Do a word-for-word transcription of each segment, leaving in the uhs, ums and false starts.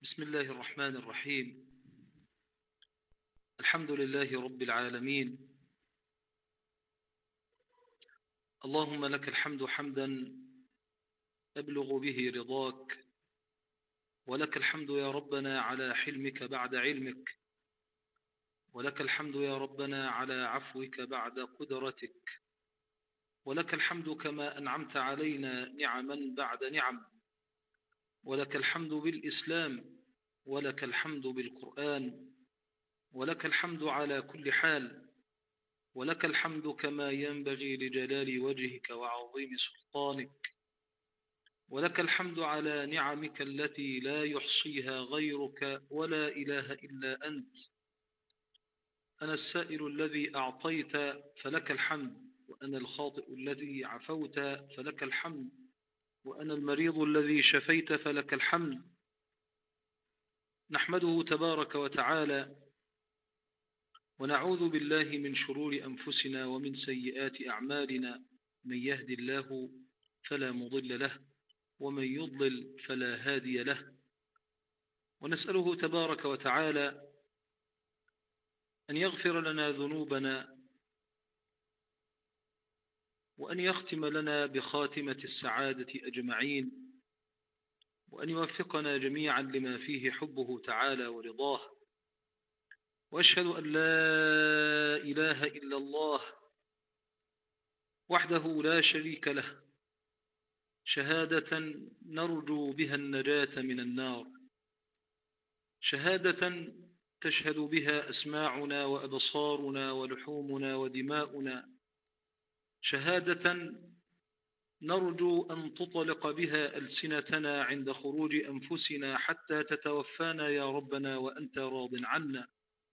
بسم الله الرحمن الرحيم. الحمد لله رب العالمين. اللهم لك الحمد حمدا أبلغ به رضاك، ولك الحمد يا ربنا على حلمك بعد علمك، ولك الحمد يا ربنا على عفوك بعد قدرتك، ولك الحمد كما أنعمت علينا نعما بعد نعم، ولك الحمد بالإسلام، ولك الحمد بالقرآن، ولك الحمد على كل حال، ولك الحمد كما ينبغي لجلال وجهك وعظيم سلطانك، ولك الحمد على نعمك التي لا يحصيها غيرك ولا إله إلا أنت. أنا السائل الذي أعطيت فلك الحمد، وأنا الخاطئ الذي عفوت فلك الحمد، وأنا المريض الذي شفيت فلك الحمد. نحمده تبارك وتعالى ونعوذ بالله من شرور أنفسنا ومن سيئات أعمالنا، من يهد الله فلا مضل له، ومن يضلل فلا هادي له. ونسأله تبارك وتعالى أن يغفر لنا ذنوبنا، وأن يختم لنا بخاتمة السعادة أجمعين، وأن يوفقنا جميعا لما فيه حبه تعالى ورضاه. وأشهد أن لا إله إلا الله وحده لا شريك له، شهادة نرجو بها النجاة من النار، شهادة تشهد بها أسماعنا وأبصارنا ولحومنا ودماؤنا، شهادة نرجو أن تطلق بها ألسنتنا عند خروج أنفسنا حتى تتوفانا يا ربنا وأنت راض عنا.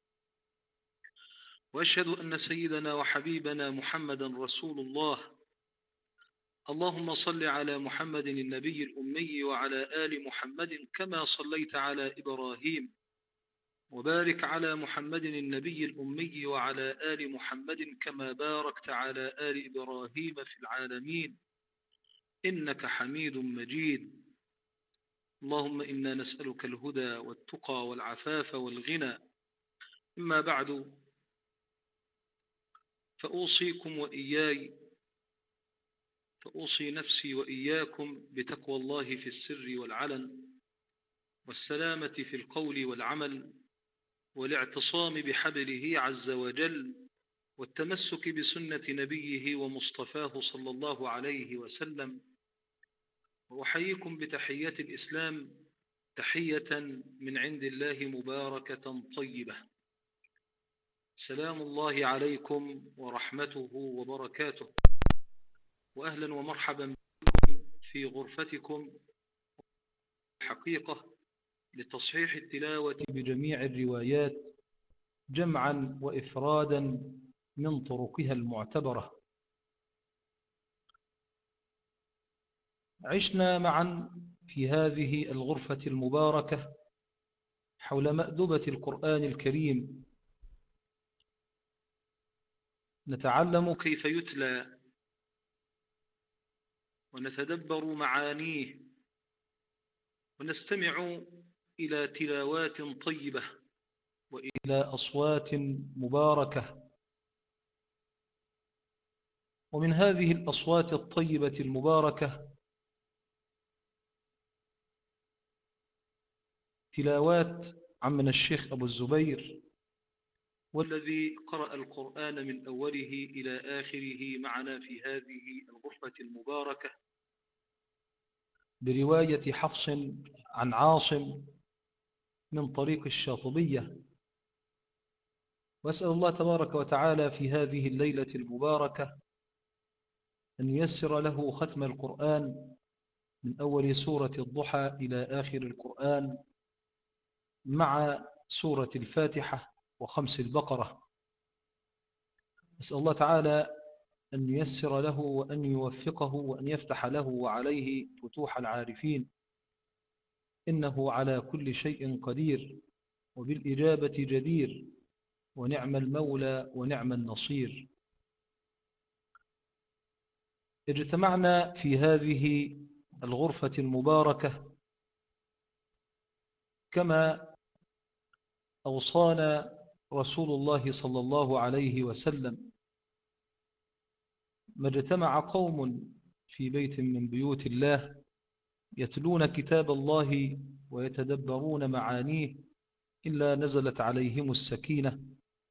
وأشهد أن سيدنا وحبيبنا محمدا رسول الله. اللهم صل على محمد النبي الأمي وعلى آل محمد كما صليت على إبراهيم، وبارك على محمد النبي الأمي وعلى آل محمد كما باركت على آل إبراهيم في العالمين إنك حميد مجيد. اللهم إنا نسألك الهدى والتقى والعفاف والغنى. أما بعد، فأوصيكم وإياي فأوصي نفسي وإياكم بتقوى الله في السر والعلن، والسلامة في القول والعمل، والاعتصام بحبله عز وجل، والتمسك بسنة نبيه ومصطفاه صلى الله عليه وسلم. وأحييكم بتحية الإسلام، تحية من عند الله مباركة طيبة. سلام الله عليكم ورحمته وبركاته، وأهلا ومرحبا بكم في غرفتكم الحقيقة لتصحيح التلاوة بجميع الروايات جمعا وإفرادا من طرقها المعتبرة. عشنا معا في هذه الغرفة المباركة حول مأدبة القرآن الكريم، نتعلم كيف يتلى ونتدبر معانيه، ونستمع إلى تلاوات طيبة وإلى أصوات مباركة. ومن هذه الأصوات الطيبة المباركة تلاوات عمنا الشيخ أبو الزبير، والذي قرأ القرآن من أوله إلى آخره معنا في هذه الغرفة المباركة برواية حفص عن عاصم من طريق الشاطبية. وأسأل الله تبارك وتعالى في هذه الليلة المباركة أن ييسر له ختم القرآن من أول سورة الضحى إلى آخر القرآن مع سورة الفاتحة وخمس البقرة. أسأل الله تعالى أن ييسر له وأن يوفقه وأن يفتح له وعليه فتوح العارفين، إنه على كل شيء قدير وبالإجابة جدير، ونعم المولى ونعم النصير. اجتمعنا في هذه الغرفة المباركة كما أوصانا رسول الله صلى الله عليه وسلم: ما اجتمع قوم في بيت من بيوت الله يتلون كتاب الله ويتدبرون معانيه إلا نزلت عليهم السكينة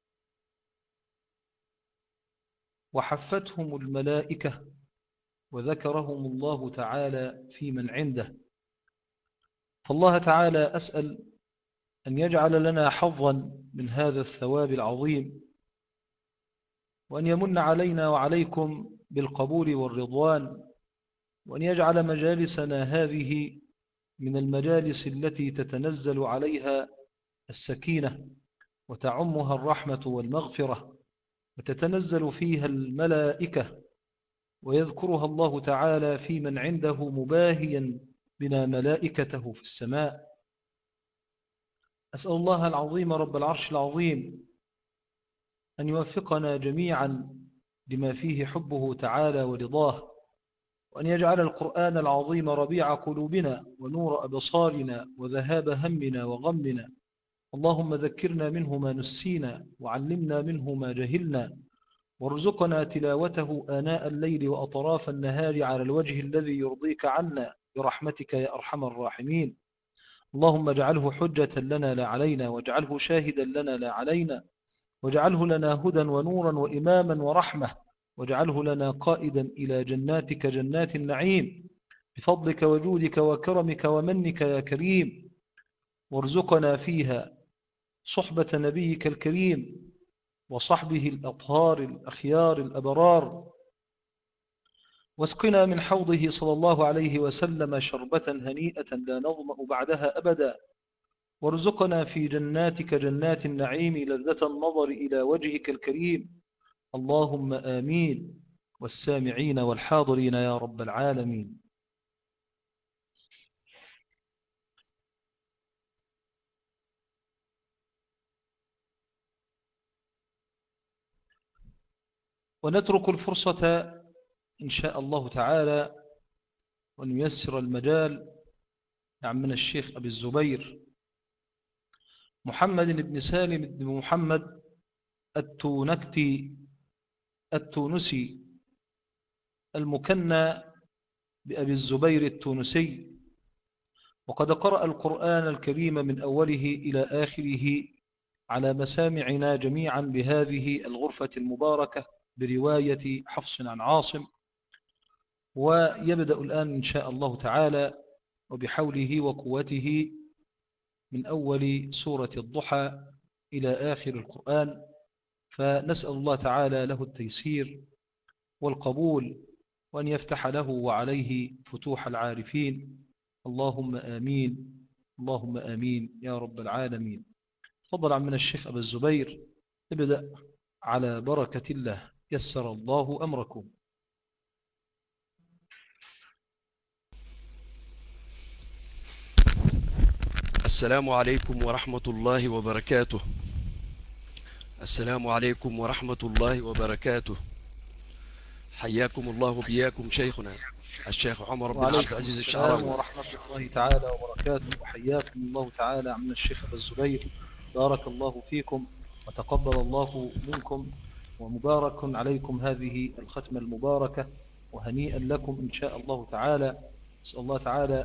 وحفتهم الملائكة وذكرهم الله تعالى في من عنده. فالله تعالى أسأل أن يجعل لنا حظا من هذا الثواب العظيم، وأن يمن علينا وعليكم بالقبول والرضوان، وأن يجعل مجالسنا هذه من المجالس التي تتنزل عليها السكينة وتعمها الرحمة والمغفرة، وتتنزل فيها الملائكة ويذكرها الله تعالى في من عنده مباهيا بنا ملائكته في السماء. أسأل الله العظيم رب العرش العظيم أن يوفقنا جميعا لما فيه حبه تعالى ورضاه، وأن يجعل القرآن العظيم ربيع قلوبنا ونور أبصارنا وذهاب همنا وغمنا. اللهم ذكرنا منه ما نسينا وعلمنا منه ما جهلنا، وارزقنا تلاوته آناء الليل وأطراف النهار على الوجه الذي يرضيك عنا برحمتك يا أرحم الراحمين. اللهم اجعله حجة لنا لا علينا، واجعله شاهدا لنا لا علينا، واجعله لنا هدى ونورا وإماما ورحمة، واجعله لنا قائدا إلى جناتك جنات النعيم بفضلك وجودك وكرمك ومنك يا كريم. وارزقنا فيها صحبة نبيك الكريم وصحبه الأطهار الأخيار الأبرار، واسقنا من حوضه صلى الله عليه وسلم شربة هنيئة لا نظمأ بعدها أبدا. وارزقنا في جناتك جنات النعيم لذة النظر إلى وجهك الكريم. اللهم آمين، والسامعين والحاضرين يا رب العالمين. ونترك الفرصة إن شاء الله تعالى ونيسر المجال لعمنا الشيخ أبي الزبير محمد بن سالم بن محمد التونكتي التونسي المكنى بأبي الزبير التونسي، وقد قرأ القرآن الكريم من أوله إلى آخره على مسامعنا جميعا بهذه الغرفة المباركة برواية حفص عن عاصم. ويبدأ الآن إن شاء الله تعالى وبحوله وقوته من أول سورة الضحى إلى آخر القرآن، فنسأل الله تعالى له التيسير والقبول، وأن يفتح له وعليه فتوح العارفين. اللهم آمين، اللهم آمين يا رب العالمين. تفضل عمنا الشيخ أبا الزبير، ابدأ على بركة الله، يسر الله أمركم. السلام عليكم ورحمة الله وبركاته. السلام عليكم ورحمة الله وبركاته. حياكم الله وبياكم شيخنا الشيخ عمر بن عبد العزيز الشعراوي. ورحمة الله تعالى وبركاته، وحياكم الله تعالى عمنا الشيخ أبا الزبير. بارك الله فيكم وتقبل الله منكم، ومبارك عليكم هذه الختمة المباركة، وهنيئا لكم إن شاء الله تعالى. أسأل الله تعالى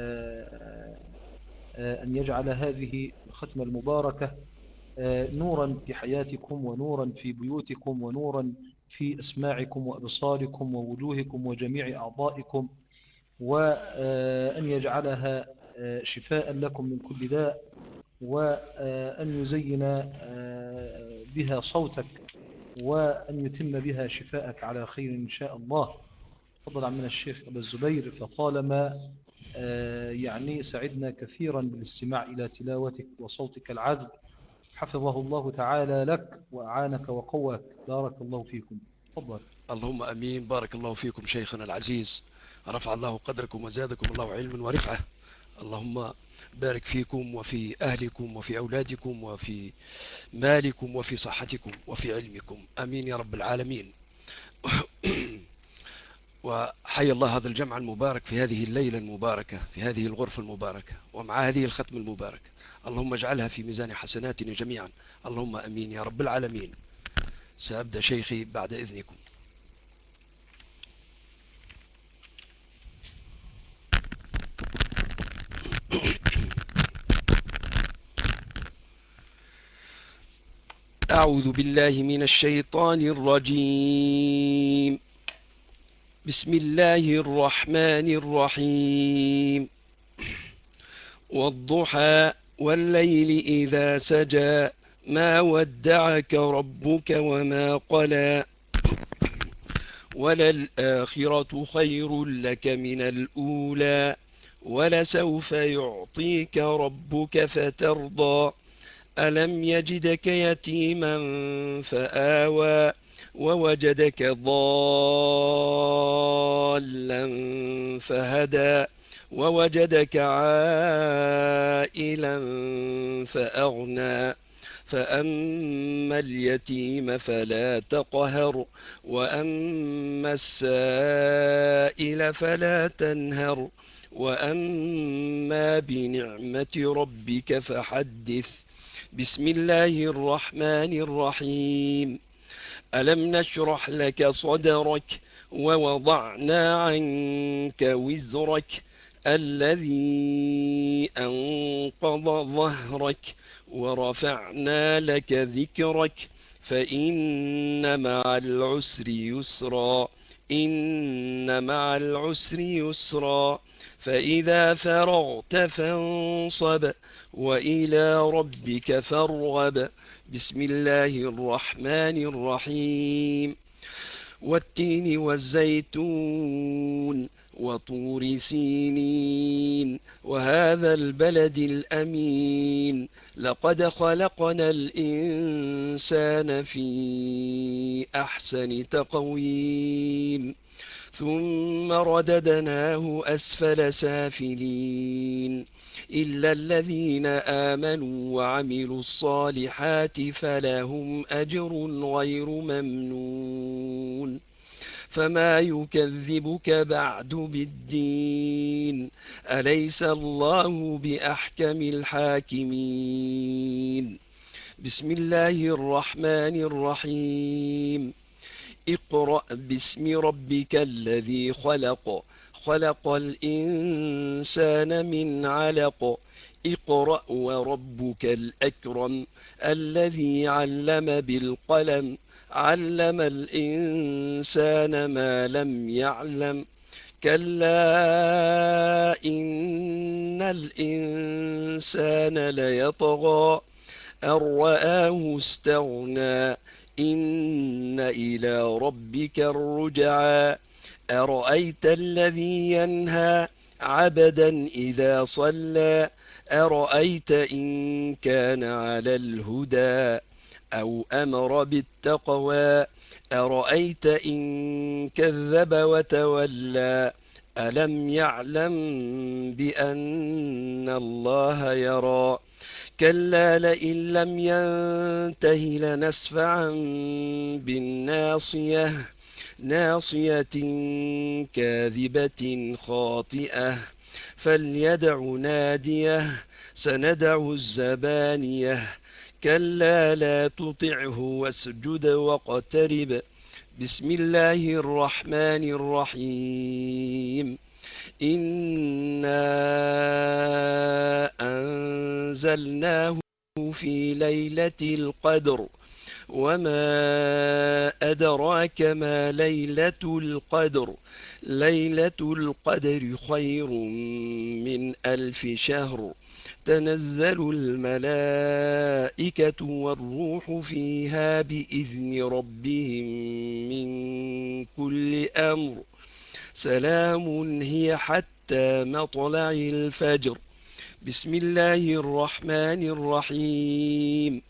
أن يجعل هذه الختمة المباركة نورا في حياتكم، ونورا في بيوتكم، ونورا في أسماعكم وأبصاركم ووجوهكم وجميع أعضائكم، وأن يجعلها شفاء لكم من كل داء، وأن يزين بها صوتك، وأن يتم بها شفاءك على خير إن شاء الله. تفضل عمنا الشيخ أبا الزبير، فطالما يعني سعدنا كثيرا بالاستماع إلى تلاوتك وصوتك العذب، حفظه الله تعالى لك وأعانك وقواك. بارك الله فيكم. تفضل. اللهم أمين. بارك الله فيكم شيخنا العزيز، رفع الله قدركم وزادكم الله علما ورفعة. اللهم بارك فيكم وفي أهلكم وفي أولادكم وفي مالكم وفي صحتكم وفي علمكم، أمين يا رب العالمين. وحي الله هذا الجمع المبارك في هذه الليلة المباركة، في هذه الغرفة المباركة، ومع هذه الختم المباركة. اللهم اجعلها في ميزان حسناتنا جميعا، اللهم أمين يا رب العالمين. سأبدأ شيخي بعد إذنكم. أعوذ بالله من الشيطان الرجيم. بسم الله الرحمن الرحيم. والضحى والليل إذا سجى ما ودعك ربك وما قلى وللآخرة خير لك من الأولى ولسوف يعطيك ربك فترضى ألم يجدك يتيما فآوى ووجدك ضالا فهدى ووجدك عائلا فأغنى فأما اليتيم فلا تقهر وأما السائل فلا تنهر وأما بنعمة ربك فحدث. بسم الله الرحمن الرحيم. ألم نشرح لك صدرك ووضعنا عنك وزرك الذي أنقض ظهرك ورفعنا لك ذكرك فإن مع العسر يسرا إن مع العسر يسرا فإذا فرغت فانصب وإلى ربك فارغب. بسم الله الرحمن الرحيم. والتين والزيتون وطور سينين وهذا البلد الأمين لقد خلقنا الإنسان في أحسن تقويم ثم رددناه أسفل سافلين إلا الذين آمنوا وعملوا الصالحات فلهم أجر غير ممنون. فما يكذبك بعد بالدين أليس الله بأحكم الحاكمين. بسم الله الرحمن الرحيم. اقرأ باسم ربك الذي خلق خلق الإنسان من علق اقرأ وربك الأكرم الذي علم بالقلم علم الإنسان ما لم يعلم كلا إن الإنسان ليطغى أن رآه استغنى إن إلى ربك الرجعى أرأيت الذي ينهى عبدا إذا صلى أرأيت إن كان على الهدى أو أمر بالتقوى أرأيت إن كذب وتولى ألم يعلم بأن الله يرى كلا لئن لم ينته لنسفعا بالناصية ناصية كاذبة خاطئة فليدع ناديه سندع الزبانية كلا لا تطعه واسجد واقترب. بسم الله الرحمن الرحيم. إنا أنزلناه في ليلة القدر وما أدراك ما ليلة القدر ليلة القدر خير من ألف شهر تنزل الملائكة والروح فيها بإذن ربهم من كل أمر سلام هي حتى مطلع الفجر. بسم الله الرحمن الرحيم.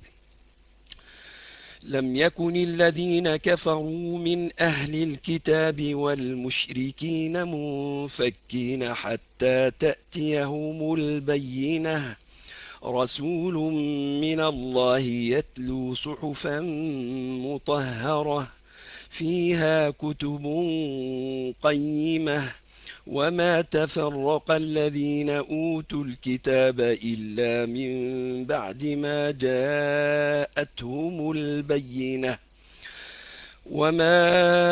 لم يكن الذين كفروا من أهل الكتاب والمشركين منفكين حتى تأتيهم البينة رسول من الله يتلو صحفا مطهرة فيها كتب قيمة وما تفرق الذين أوتوا الكتاب إلا من بعد ما جاءتهم البينة وما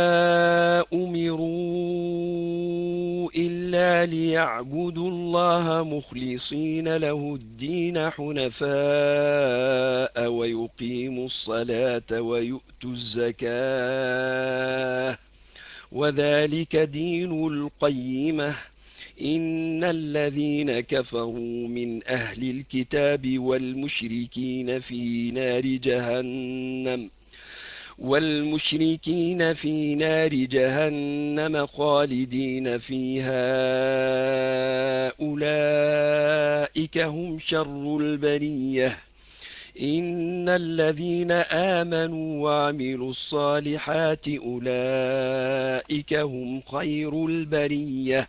أمروا إلا ليعبدوا الله مخلصين له الدين حنفاء ويقيموا الصلاة ويؤتوا الزكاة وذلك دين القيمة إن الذين كفروا من أهل الكتاب والمشركين في نار جهنم والمشركين في نار جهنم خالدين فيها أولئك هم شر البرية إن الذين آمنوا وعملوا الصالحات أولئك هم خير البرية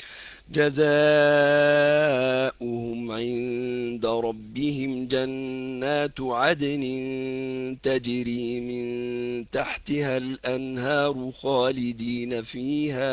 جزاؤهم عند ربهم جنات عدن تجري من تحتها الأنهار خالدين فيها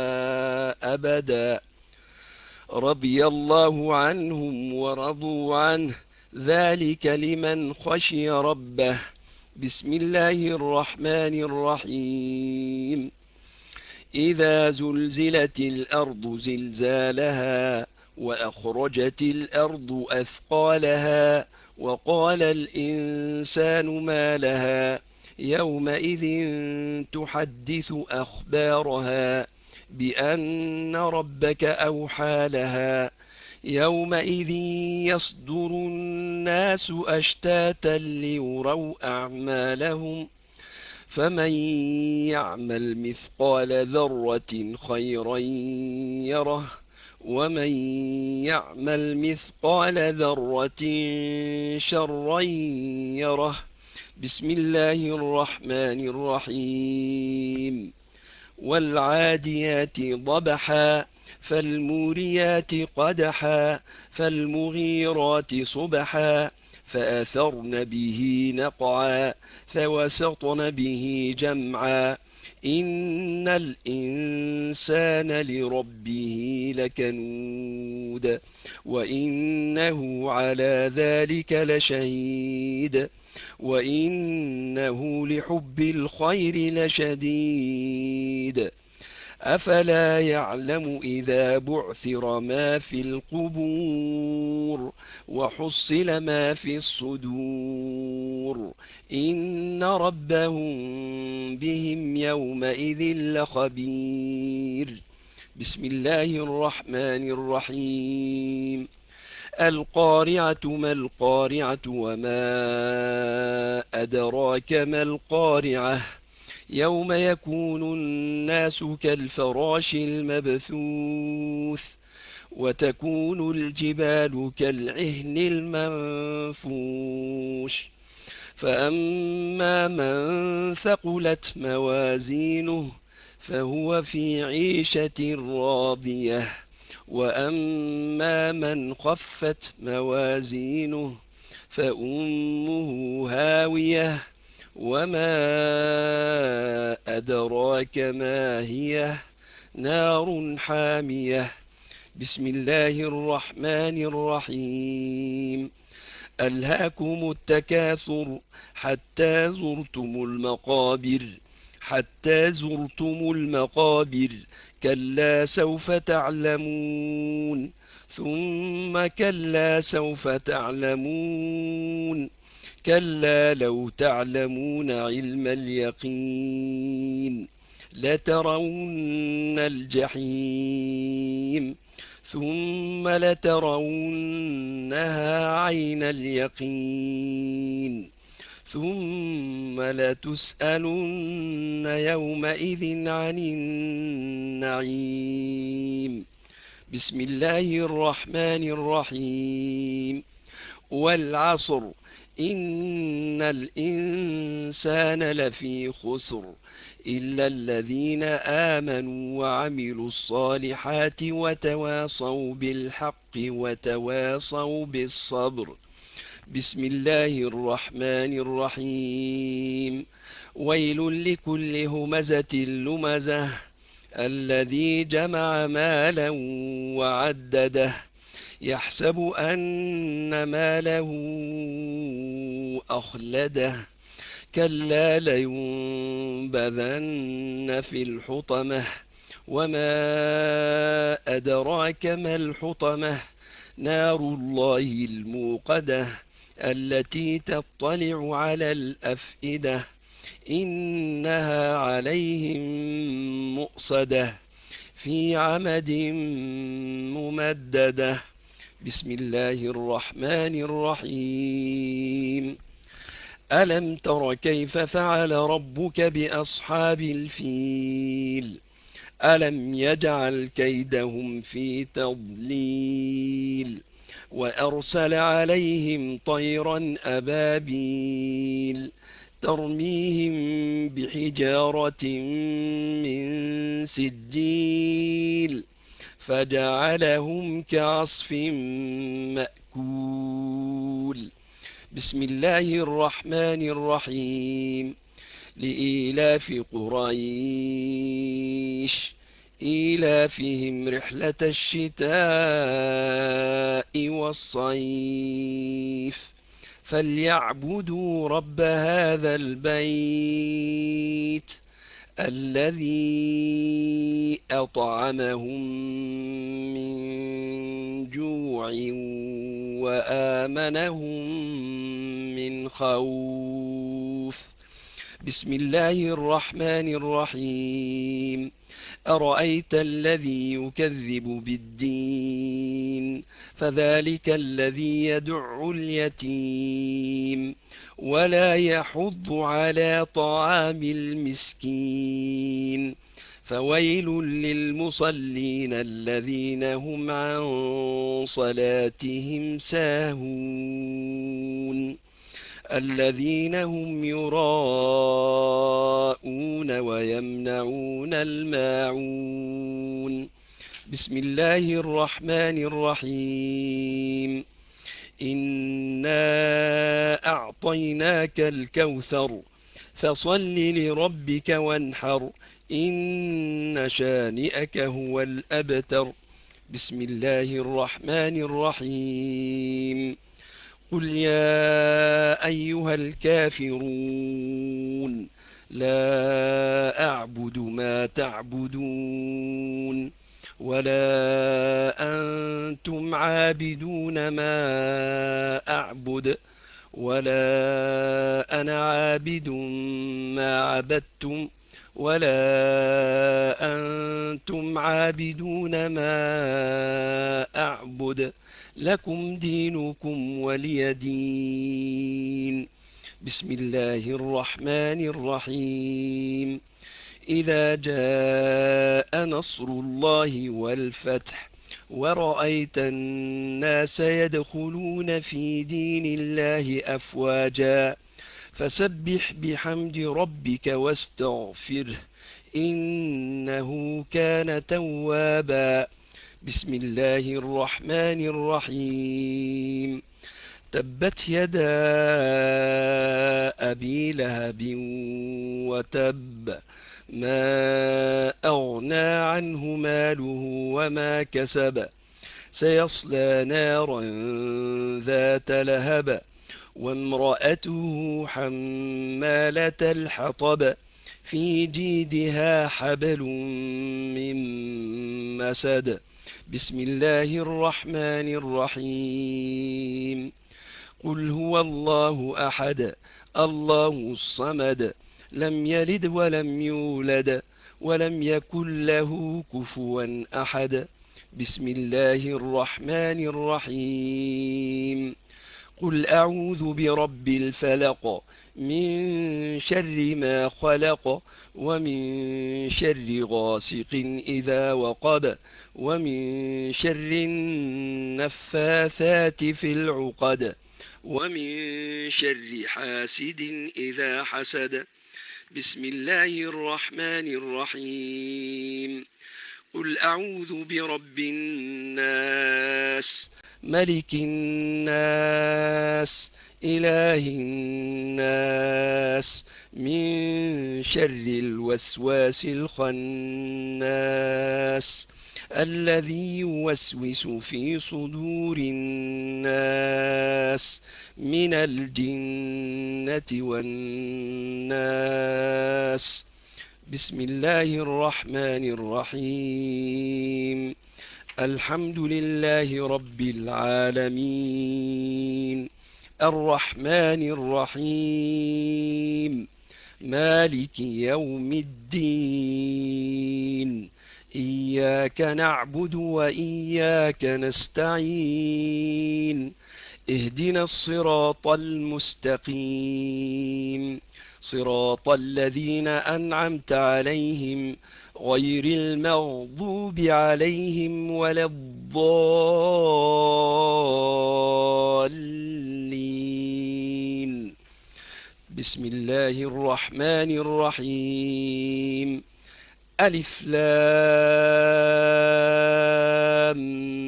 أبدا رضي الله عنهم ورضوا عنه ذلك لمن خشي ربه بسم الله الرحمن الرحيم إذا زلزلت الأرض زلزالها وأخرجت الأرض أثقالها وقال الإنسان ما لها يومئذ تحدث أخبارها بأن ربك أوحى لها يومئذ يصدر الناس أشتاتا ليروا أعمالهم فمن يعمل مثقال ذرة خيرا يره ومن يعمل مثقال ذرة شرا يره بسم الله الرحمن الرحيم والعاديات ضبحا فالموريات قدحا فالمغيرات صبحا فأثرن به نقعا فوسطن به جمعا إن الإنسان لربه لكنود وإنه على ذلك لشهيد وإنه لحب الخير لشديد أفلا يعلم إذا بعثر ما في القبور وحصل ما في الصدور إن ربهم بهم يومئذ لخبير بسم الله الرحمن الرحيم القارعة ما القارعة وما أدراك ما القارعة يوم يكون الناس كالفراش المبثوث وتكون الجبال كالعهن المنفوش فأما من ثقلت موازينه فهو في عيشة راضية وأما من خفت موازينه فأمه هاوية وما أدراك ما هي نار حامية بسم الله الرحمن الرحيم ألهاكم التكاثر حتى زرتم المقابر حتى زرتم المقابر كلا سوف تعلمون ثم كلا سوف تعلمون كلا لو تعلمون علم اليقين لترون الجحيم ثم لترونها عين اليقين ثم لتسألن يومئذ عن النعيم بسم الله الرحمن الرحيم والعصر إن الإنسان لفي خسر إلا الذين آمنوا وعملوا الصالحات وتواصوا بالحق وتواصوا بالصبر بسم الله الرحمن الرحيم. ويل لكل همزة لمزة الذي جمع مالا وعدده يحسب أن ماله أخلده كلا لينبذن في الحطمة وما أدراك ما الحطمة نار الله الموقدة التي تطلع على الأفئدة إنها عليهم مؤصدة في عمد ممددة. بسم الله الرحمن الرحيم. ألم تر كيف فعل ربك بأصحاب الفيل ألم يجعل كيدهم في تضليل وأرسل عليهم طيرا أبابيل ترميهم بحجارة من سجيل فجعلهم كعصف مأكول. بسم الله الرحمن الرحيم. لإيلاف قريش إيلافهم رحلة الشتاء والصيف فليعبدوا رب هذا البيت الذي أطعمهم من جوع وآمنهم من خوف. بسم الله الرحمن الرحيم. أرأيت الذي يكذب بالدين فذلك الذي يدع اليتيم ولا يحض على طعام المسكين فويل للمصلين الذين هم عن صلاتهم ساهون الذين هم يراءون ويمنعون الماعون. بسم الله الرحمن الرحيم. إنا أعطيناك الكوثر فصل لربك وانحر إن شانئك هو الأبتر. بسم الله الرحمن الرحيم. قل يا أيها الكافرون لا أعبد ما تعبدون ولا أنتم عابدون ما أعبد ولا أنا عابد ما عبدتم ولا أنتم عابدون ما أعبد لكم دينكم ولي دين. بسم الله الرحمن الرحيم. إذا جاء نصر الله والفتح ورأيت الناس يدخلون في دين الله أفواجا فسبح بحمد ربك واستغفره إنه كان توابا. بسم الله الرحمن الرحيم. تبت يدا أبي لهب وتب ما أغنى عنه ماله وما كسب سيصلى نارا ذات لهب وامرأته حمالة الحطب في جيدها حبل من مسد. بسم الله الرحمن الرحيم. قل هو الله أحد الله الصمد لم يلد ولم يولد ولم يكن له كفوا أحد. بسم الله الرحمن الرحيم. قل أعوذ برب الفلق من شر ما خلق ومن شر غاسق إذا وقب ومن شر النفاثات في العقد ومن شر حاسد إذا حسد. بسم الله الرحمن الرحيم. قل أعوذ برب الناس ملك الناس إله الناس من شر الوسواس الخناس الذي يوسوس في صدور الناس من الجنة والناس. بسم الله الرحمن الرحيم. الحمد لله رب العالمين الرحمن الرحيم مالك يوم الدين إياك نعبد وإياك نستعين اهدنا الصراط المستقيم صراط الذين أنعمت عليهم غير المغضوب عليهم ولا الضالين. بسم الله الرحمن الرحيم. ألف لام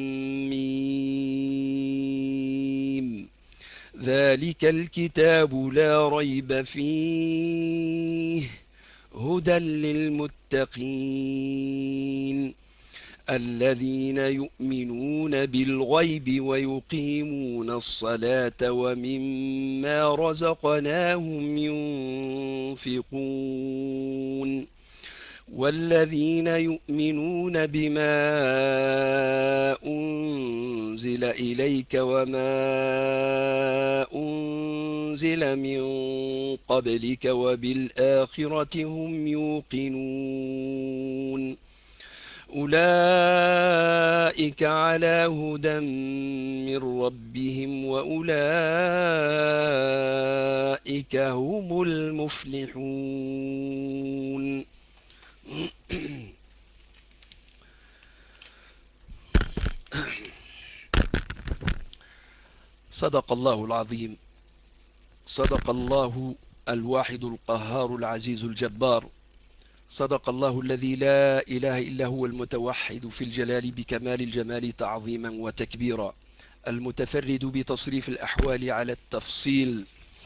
ميم ذلك الكتاب لا ريب فيه هدى للمتقين الذين يؤمنون بالغيب ويقيمون الصلاة ومما رزقناهم ينفقون والذين يؤمنون بما أنزل إليك وما أنزل من قبلك وبالآخرة هم يوقنون أولئك على هدى من ربهم وأولئك هم المفلحون. صدق الله العظيم. صدق الله الواحد القهار العزيز الجبار. صدق الله الذي لا إله إلا هو المتوحد في الجلال بكمال الجمال تعظيما وتكبيرا المتفرد بتصريف الأحوال على التفصيل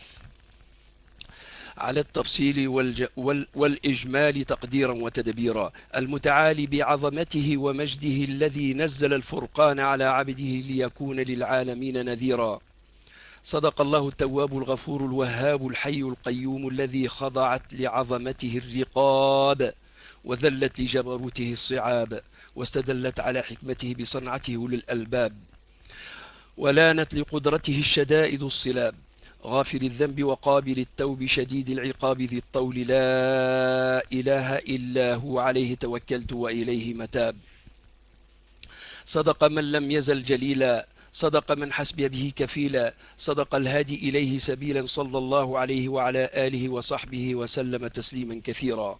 على التفصيل والج... وال... والإجمال تقديرا وتدبيرا المتعالي بعظمته ومجده الذي نزل الفرقان على عبده ليكون للعالمين نذيرا. صدق الله التواب الغفور الوهاب الحي القيوم الذي خضعت لعظمته الرقاب وذلت لجبروته الصعاب واستدلت على حكمته بصنعته أولي الألباب ولانت لقدرته الشدائد الصلاب غافر الذنب وقابل التوب شديد العقاب ذي الطول لا إله إلا هو عليه توكلت وإليه متاب. صدق من لم يزل جليلا صدق من حسبي به كفيلا صدق الهادي إليه سبيلا صلى الله عليه وعلى آله وصحبه وسلم تسليما كثيرا.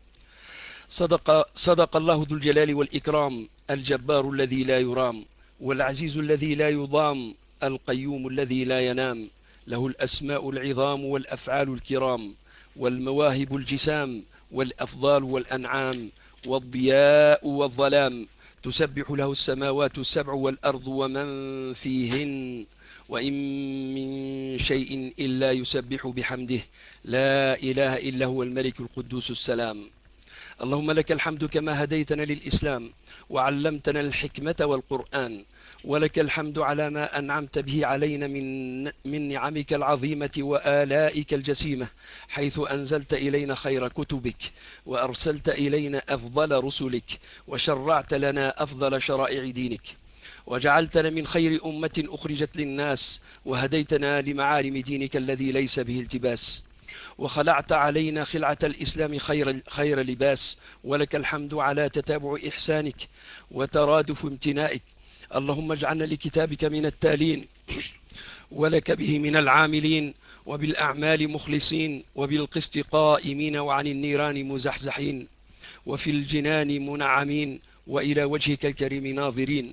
صدق, صدق الله ذو الجلال والإكرام الجبار الذي لا يرام والعزيز الذي لا يضام القيوم الذي لا ينام له الأسماء العظام والأفعال الكرام والمواهب الجسام والأفضال والأنعام والضياء والظلام تسبح له السماوات السبع والأرض ومن فيهن وإن من شيء إلا يسبح بحمده لا إله إلا هو الملك القدوس السلام. اللهم لك الحمد كما هديتنا للإسلام وعلمتنا الحكمة والقرآن ولك الحمد على ما أنعمت به علينا من, من نعمك العظيمة وآلائك الجسيمة حيث أنزلت إلينا خير كتبك وأرسلت إلينا أفضل رسلك وشرعت لنا أفضل شرائع دينك وجعلتنا من خير أمة أخرجت للناس وهديتنا لمعالم دينك الذي ليس به التباس وخلعت علينا خلعة الإسلام خير, خير لباس ولك الحمد على تتابع إحسانك وترادف امتنائك. اللهم اجعلنا لكتابك من التالين ولك به من العاملين وبالأعمال مخلصين وبالقسط قائمين وعن النيران مزحزحين وفي الجنان منعمين وإلى وجهك الكريم ناظرين.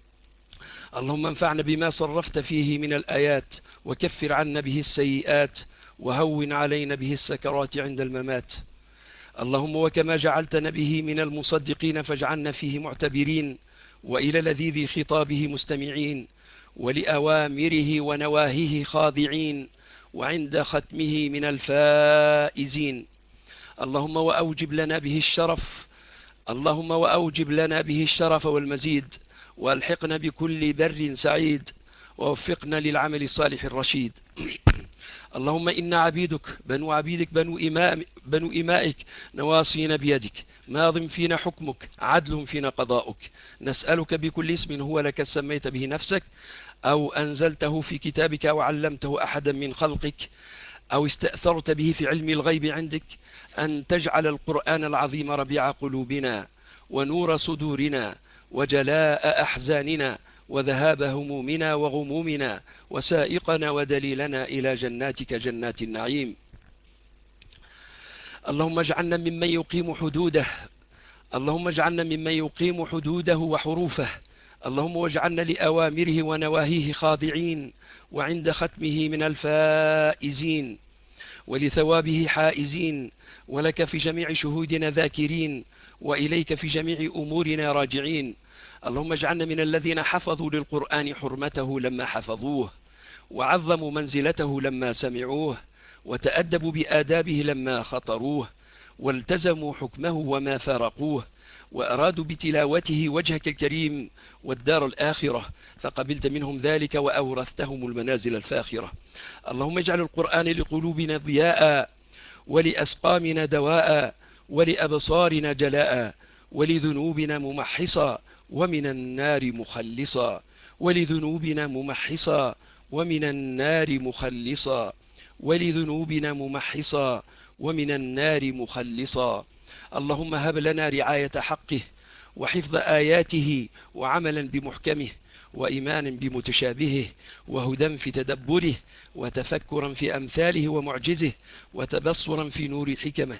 اللهم انفعنا بما صرفت فيه من الآيات وكفر عنا به السيئات وهون علينا به السكرات عند الممات. اللهم وكما جعلتنا به من المصدقين فاجعلنا فيه معتبرين وإلى لذيذ خطابه مستمعين ولأوامره ونواهيه خاضعين، وعند ختمه من الفائزين. اللهم وأوجب لنا به الشرف اللهم وأوجب لنا به الشرف والمزيد، وألحقنا بكل بر سعيد، ووفقنا للعمل الصالح الرشيد. اللهم إنا عبيدك بنو عبيدك بنو, إمام بنو إمائك، نواصينا بيدك، ماض فينا حكمك، عدل فينا قضاؤك. نسألك بكل اسم هو لك سميت به نفسك، أو أنزلته في كتابك، أو علمته أحدا من خلقك، أو استأثرت به في علم الغيب عندك، أن تجعل القرآن العظيم ربيع قلوبنا، ونور صدورنا، وجلاء أحزاننا، وذهاب همومنا وغمومنا، وسائقنا ودليلنا إلى جناتك جنات النعيم. اللهم اجعلنا ممن يقيم حدوده اللهم اجعلنا ممن يقيم حدوده وحروفه. اللهم واجعلنا لأوامره ونواهيه خاضعين، وعند ختمه من الفائزين، ولثوابه حائزين، ولك في جميع شهودنا ذاكرين، وإليك في جميع أمورنا راجعين. اللهم اجعلنا من الذين حفظوا للقرآن حرمته لما حفظوه، وعظموا منزلته لما سمعوه، وتأدبوا بآدابه لما خطروه، والتزموا حكمه وما فارقوه، وأرادوا بتلاوته وجهك الكريم والدار الآخرة، فقبلت منهم ذلك وأورثتهم المنازل الفاخرة. اللهم اجعل القرآن لقلوبنا ضياء، ولأسقامنا دواء، ولأبصارنا جلاء، ولذنوبنا ممحصا، ومن النار مخلصا ولذنوبنا ممحصا ومن النار مخلصا ولذنوبنا ممحصا ومن النار مخلصا. اللهم هب لنا رعاية حقه، وحفظ آياته، وعملا بمحكمه، وإيمانا بمتشابهه، وهدى في تدبره، وتفكرا في أمثاله ومعجزه، وتبصرا في نور حكمه.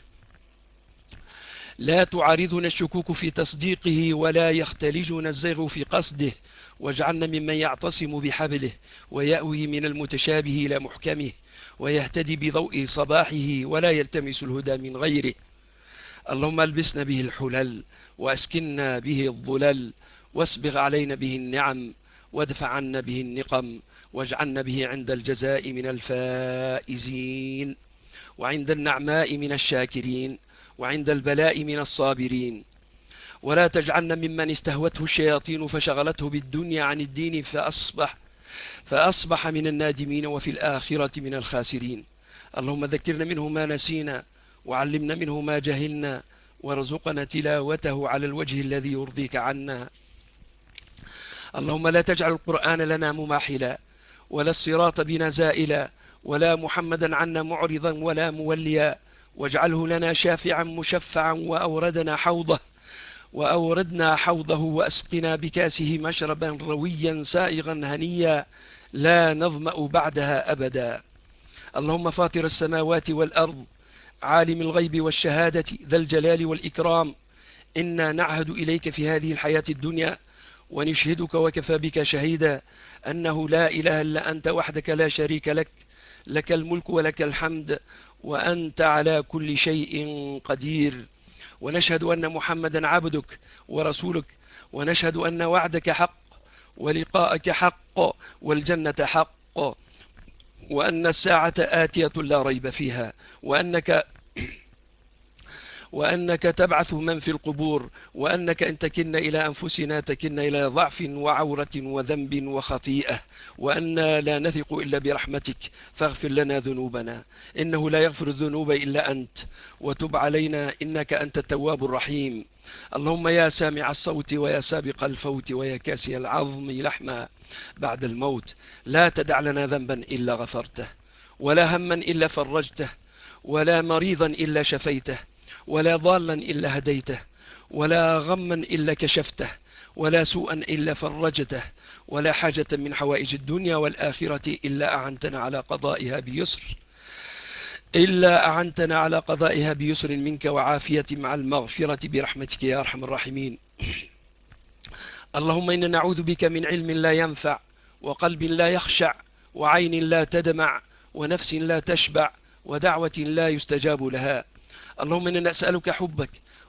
لا تعارضنا الشكوك في تصديقه، ولا يختلجنا الزيغ في قصده، واجعلنا ممن يعتصم بحبله، ويأوي من المتشابه إلى محكمه، ويهتدي بضوء صباحه، ولا يلتمس الهدى من غيره. اللهم البسنا به الحلل، وأسكننا به الظلل، واسبغ علينا به النعم، وادفع عنا به النقم، واجعلنا به عند الجزاء من الفائزين، وعند النعماء من الشاكرين، وعند البلاء من الصابرين. ولا تجعلنا ممن استهوته الشياطين فشغلته بالدنيا عن الدين فأصبح فأصبح من النادمين، وفي الآخرة من الخاسرين. اللهم ذكرنا منه ما نسينا، وعلمنا منه ما جهلنا، وارزقنا تلاوته على الوجه الذي يرضيك عنا. اللهم لا تجعل القرآن لنا مماحلا، ولا الصراط بنا زائلا، ولا محمدا عنا معرضا ولا موليا، واجعله لنا شافعا مشفعا، وأوردنا حوضه وأوردنا حوضه وأسقنا بكاسه مشربا رويا سائغا هنيا لا نظمأ بعدها أبدا. اللهم فاطر السماوات والأرض، عالم الغيب والشهادة، ذا الجلال والإكرام، إنا نعهد إليك في هذه الحياة الدنيا، ونشهدك وكفى بك شهيدا أنه لا إله إلا أنت وحدك لا شريك لك، لك الملك ولك الحمد، وأنت على كل شيء قدير. ونشهد أن محمدا عبدك ورسولك، ونشهد أن وعدك حق، ولقاءك حق، والجنة حق، وأن الساعة آتية لا ريب فيها، وأنك وأنك تبعث من في القبور، وأنك إن تكلنا إلى أنفسنا تكلنا إلى ضعف وعورة وذنب وخطيئة، وأنا لا نثق إلا برحمتك، فاغفر لنا ذنوبنا إنه لا يغفر الذنوب إلا أنت، وتب علينا إنك أنت التواب الرحيم. اللهم يا سامع الصوت، ويا سابق الفوت، ويا كاسي العظم لحما بعد الموت، لا تدع لنا ذنبا إلا غفرته، ولا هما إلا فرجته، ولا مريضا إلا شفيته، ولا ضالا إلا هديته، ولا غما إلا كشفته، ولا سوءا إلا فرجته، ولا حاجة من حوائج الدنيا والآخرة إلا أعنتنا على قضائها بيسر إلا أعنتنا على قضائها بيسر منك وعافية مع المغفرة برحمتك يا أرحم الراحمين. اللهم إنا نعوذ بك من علم لا ينفع، وقلب لا يخشع، وعين لا تدمع، ونفس لا تشبع، ودعوة لا يستجاب لها. اللهم إنا نسألك حبك،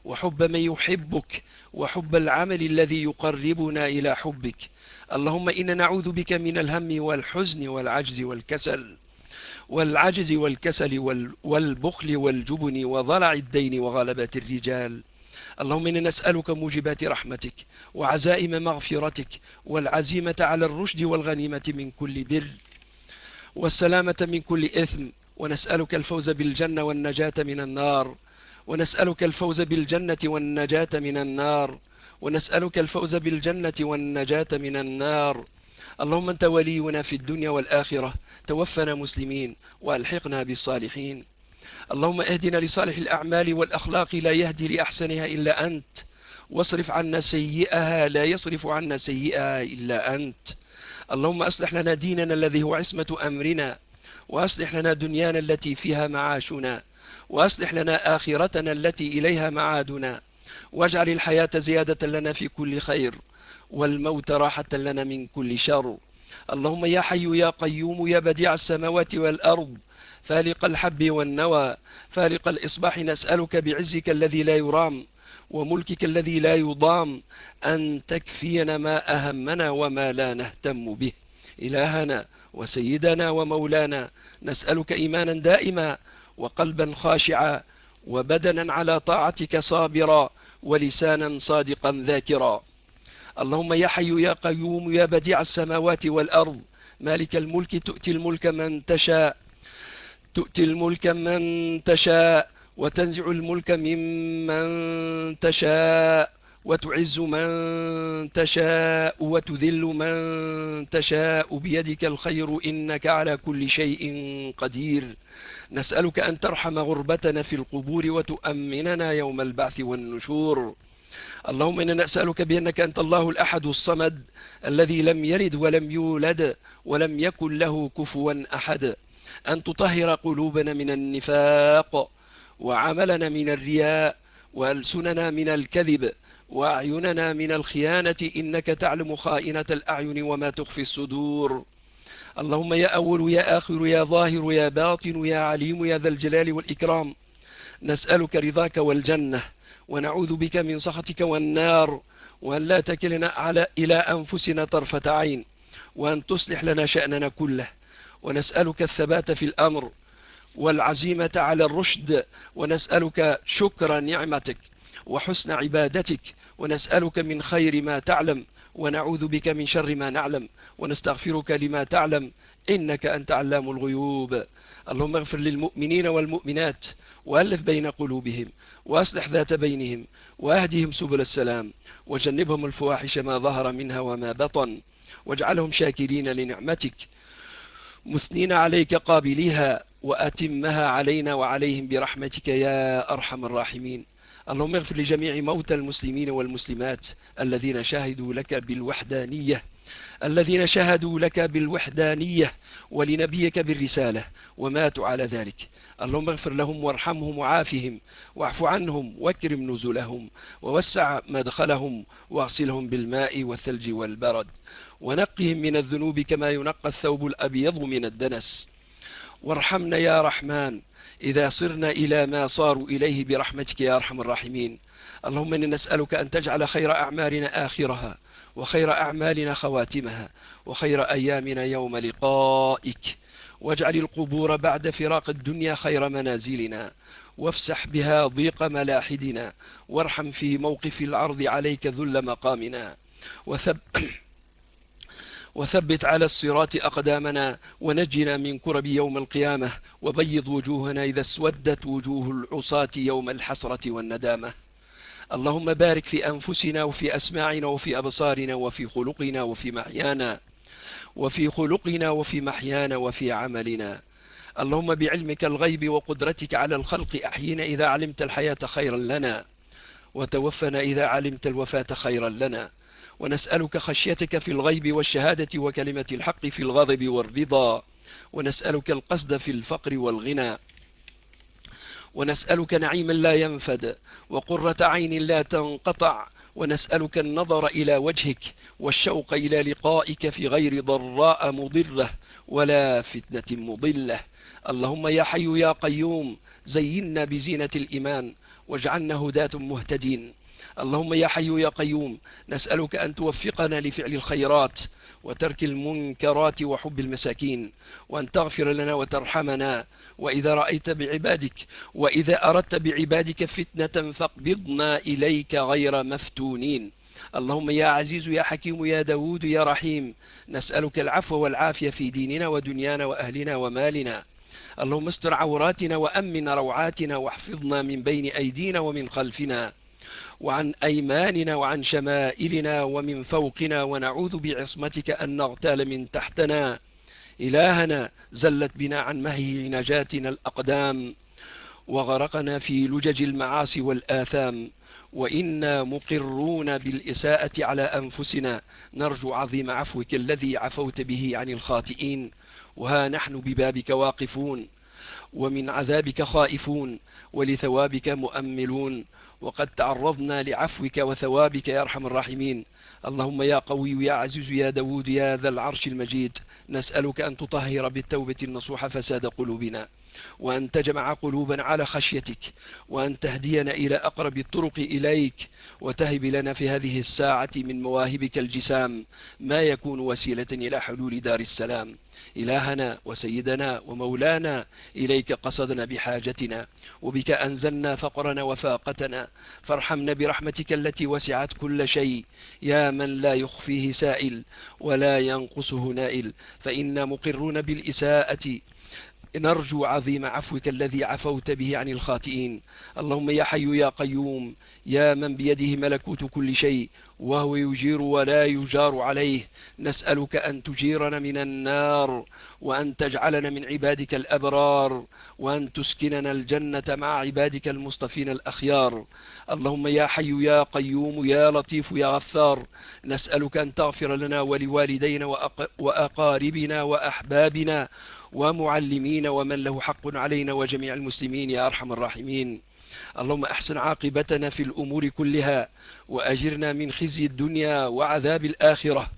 وحب من يحبك وحب العمل الذي يقربنا إلى حبك. اللهم إنا نعوذ بك من الهم والحزن والعجز والكسل والعجز والكسل والبخل والجبن وضلع الدين وغلبة الرجال. اللهم إنا نسألك موجبات رحمتك وعزائم مغفرتك والعزيمة على الرشد والغنيمة من كل بر والسلامة من كل إثم، ونسألك الفوز بالجنة والنجاة من النار ونسألك الفوز بالجنة والنجاة من النار ونسألك الفوز بالجنة والنجاة من النار. اللهم أنت ولينا في الدنيا والآخرة، توفنا مسلمين وألحقنا بالصالحين. اللهم اهدنا لصالح الأعمال والأخلاق لا يهدي لأحسنها إلا أنت، واصرف عنا سيئها لا يصرف عنا سيئها إلا أنت. اللهم أصلح لنا ديننا الذي هو عصمة أمرنا، وأصلح لنا دنيانا التي فيها معاشنا، وأصلح لنا آخرتنا التي إليها معادنا، واجعل الحياة زيادة لنا في كل خير والموت راحة لنا من كل شر. اللهم يا حي يا قيوم يا بديع السماوات والأرض، فالق الحب والنوى، فالق الإصباح، نسألك بعزك الذي لا يرام وملكك الذي لا يضام أن تكفينا ما أهمنا وما لا نهتم به. إلهنا وسيدنا ومولانا، نسألك إيمانا دائما وقلبا خاشعا وبدنا على طاعتك صابرا ولسانا صادقا ذاكرا. اللهم يا حي يا قيوم يا بديع السماوات والأرض، مالك الملك، تؤتي الملك من تشاء تؤتي الملك من تشاء وتنزع الملك ممن تشاء وتعز من تشاء وتذل من تشاء، بيدك الخير إنك على كل شيء قدير. نسألك أن ترحم غربتنا في القبور وتؤمننا يوم البعث والنشور. اللهم إنا نسألك بأنك أنت الله الأحد الصمد الذي لم يلد ولم يولد ولم يكن له كفوا أحد، أن تطهر قلوبنا من النفاق وعملنا من الرياء وألسننا من الكذب وأعيننا من الخيانة، إنك تعلم خائنة الأعين وما تخفي الصدور. اللهم يا أول يا آخر يا ظاهر يا باطن يا عليم يا ذا الجلال والإكرام، نسألك رضاك والجنة، ونعوذ بك من سخطك والنار، وأن لا تكلنا على إلى أنفسنا طرفة عين، وأن تصلح لنا شأننا كله. ونسألك الثبات في الأمر والعزيمة على الرشد، ونسألك شكر نعمتك وحسن عبادتك، ونسألك من خير ما تعلم ونعوذ بك من شر ما نعلم، ونستغفرك لما تعلم إنك أنت علام الغيوب. اللهم اغفر للمؤمنين والمؤمنات وألف بين قلوبهم وأصلح ذات بينهم وأهدهم سبل السلام، وجنبهم الفواحش ما ظهر منها وما بطن، واجعلهم شاكرين لنعمتك مثنين عليك قابليها، وأتمها علينا وعليهم برحمتك يا أرحم الراحمين. اللهم اغفر لجميع موتى المسلمين والمسلمات الذين شاهدوا لك بالوحدانية الذين شهدوا لك بالوحدانية ولنبيك بالرسالة وماتوا على ذلك. اللهم اغفر لهم وارحمهم وعافهم واعف عنهم واكرم نزلهم ووسع مدخلهم واغسلهم بالماء والثلج والبرد، ونقهم من الذنوب كما ينقى الثوب الأبيض من الدنس. وارحمنا يا رحمن إذا صرنا إلى ما صاروا إليه برحمتك يا أرحم الراحمين. اللهم إنا نسألك أن تجعل خير أعمالنا آخرها، وخير أعمالنا خواتمها، وخير أيامنا يوم لقائك، واجعل القبور بعد فراق الدنيا خير منازلنا، وافسح بها ضيق ملاحدنا، وارحم في موقف العرض عليك ذل مقامنا، وثب وثبت على الصراط أقدامنا، ونجنا من كرب يوم القيامة، وبيض وجوهنا إذا اسودت وجوه العصاة يوم الحسرة والندامة. اللهم بارك في أنفسنا وفي أسماعنا وفي أبصارنا وفي خلقنا وفي محيانا وفي خلقنا وفي محيانا وفي عملنا. اللهم بعلمك الغيب وقدرتك على الخلق أحينا إذا علمت الحياة خيرا لنا، وتوفنا إذا علمت الوفاة خيرا لنا. ونسألك خشيتك في الغيب والشهادة وكلمة الحق في الغضب والرضا، ونسألك القصد في الفقر والغنى، ونسألك نعيما لا ينفد وقرة عين لا تنقطع، ونسألك النظر إلى وجهك والشوق إلى لقائك في غير ضراء مضرة ولا فتنة مضلة. اللهم يا حي يا قيوم زينا بزينة الإيمان، واجعلنا هداة مهتدين. اللهم يا حي يا قيوم نسألك أن توفقنا لفعل الخيرات وترك المنكرات وحب المساكين، وأن تغفر لنا وترحمنا، وإذا رأيت بعبادك وإذا أردت بعبادك فتنة فاقبضنا إليك غير مفتونين. اللهم يا عزيز يا حكيم يا داود يا رحيم نسألك العفو والعافية في ديننا ودنيانا وأهلنا ومالنا. اللهم استر عوراتنا وأمن روعاتنا واحفظنا من بين أيدينا ومن خلفنا وعن أيماننا وعن شمائلنا ومن فوقنا، ونعوذ بعصمتك أن نغتال من تحتنا. إلهنا زلت بنا عن مهي نجاتنا الأقدام وغرقنا في لجج المعاصي والآثام، وإنا مقرون بالإساءة على أنفسنا، نرجو عظيم عفوك الذي عفوت به عن الخاطئين، وها نحن ببابك واقفون ومن عذابك خائفون ولثوابك مؤملون، وقد تعرضنا لعفوك وثوابك يا أرحم الراحمين. اللهم يا قوي يا عزيز يا داود يا ذا العرش المجيد نسألك أن تطهر بالتوبة النصوح فساد قلوبنا، وأن تجمع قلوبا على خشيتك، وأن تهدينا إلى أقرب الطرق إليك، وتهب لنا في هذه الساعة من مواهبك الجسام ما يكون وسيلة إلى حلول دار السلام. إلهنا وسيدنا ومولانا إليك قصدنا بحاجتنا، وبك أنزلنا فقرنا وفاقتنا، فارحمنا برحمتك التي وسعت كل شيء يا من لا يخفيه سائل ولا ينقصه نائل، فإنا مقرون بالإساءة نرجو عظيم عفوك الذي عفوت به عن الخاطئين. اللهم يا حي يا قيوم يا من بيده ملكوت كل شيء وهو يجير ولا يجار عليه، نسألك أن تجيرنا من النار، وأن تجعلنا من عبادك الأبرار، وأن تسكننا الجنة مع عبادك المصطفين الأخيار. اللهم يا حي يا قيوم يا لطيف يا غفار نسألك أن تغفر لنا ولوالدينا وأق... وأقاربنا وأحبابنا ومعلمين ومن له حق علينا وجميع المسلمين يا أرحم الراحمين. اللهم أحسن عاقبتنا في الأمور كلها، وأجرنا من خزي الدنيا وعذاب الآخرة.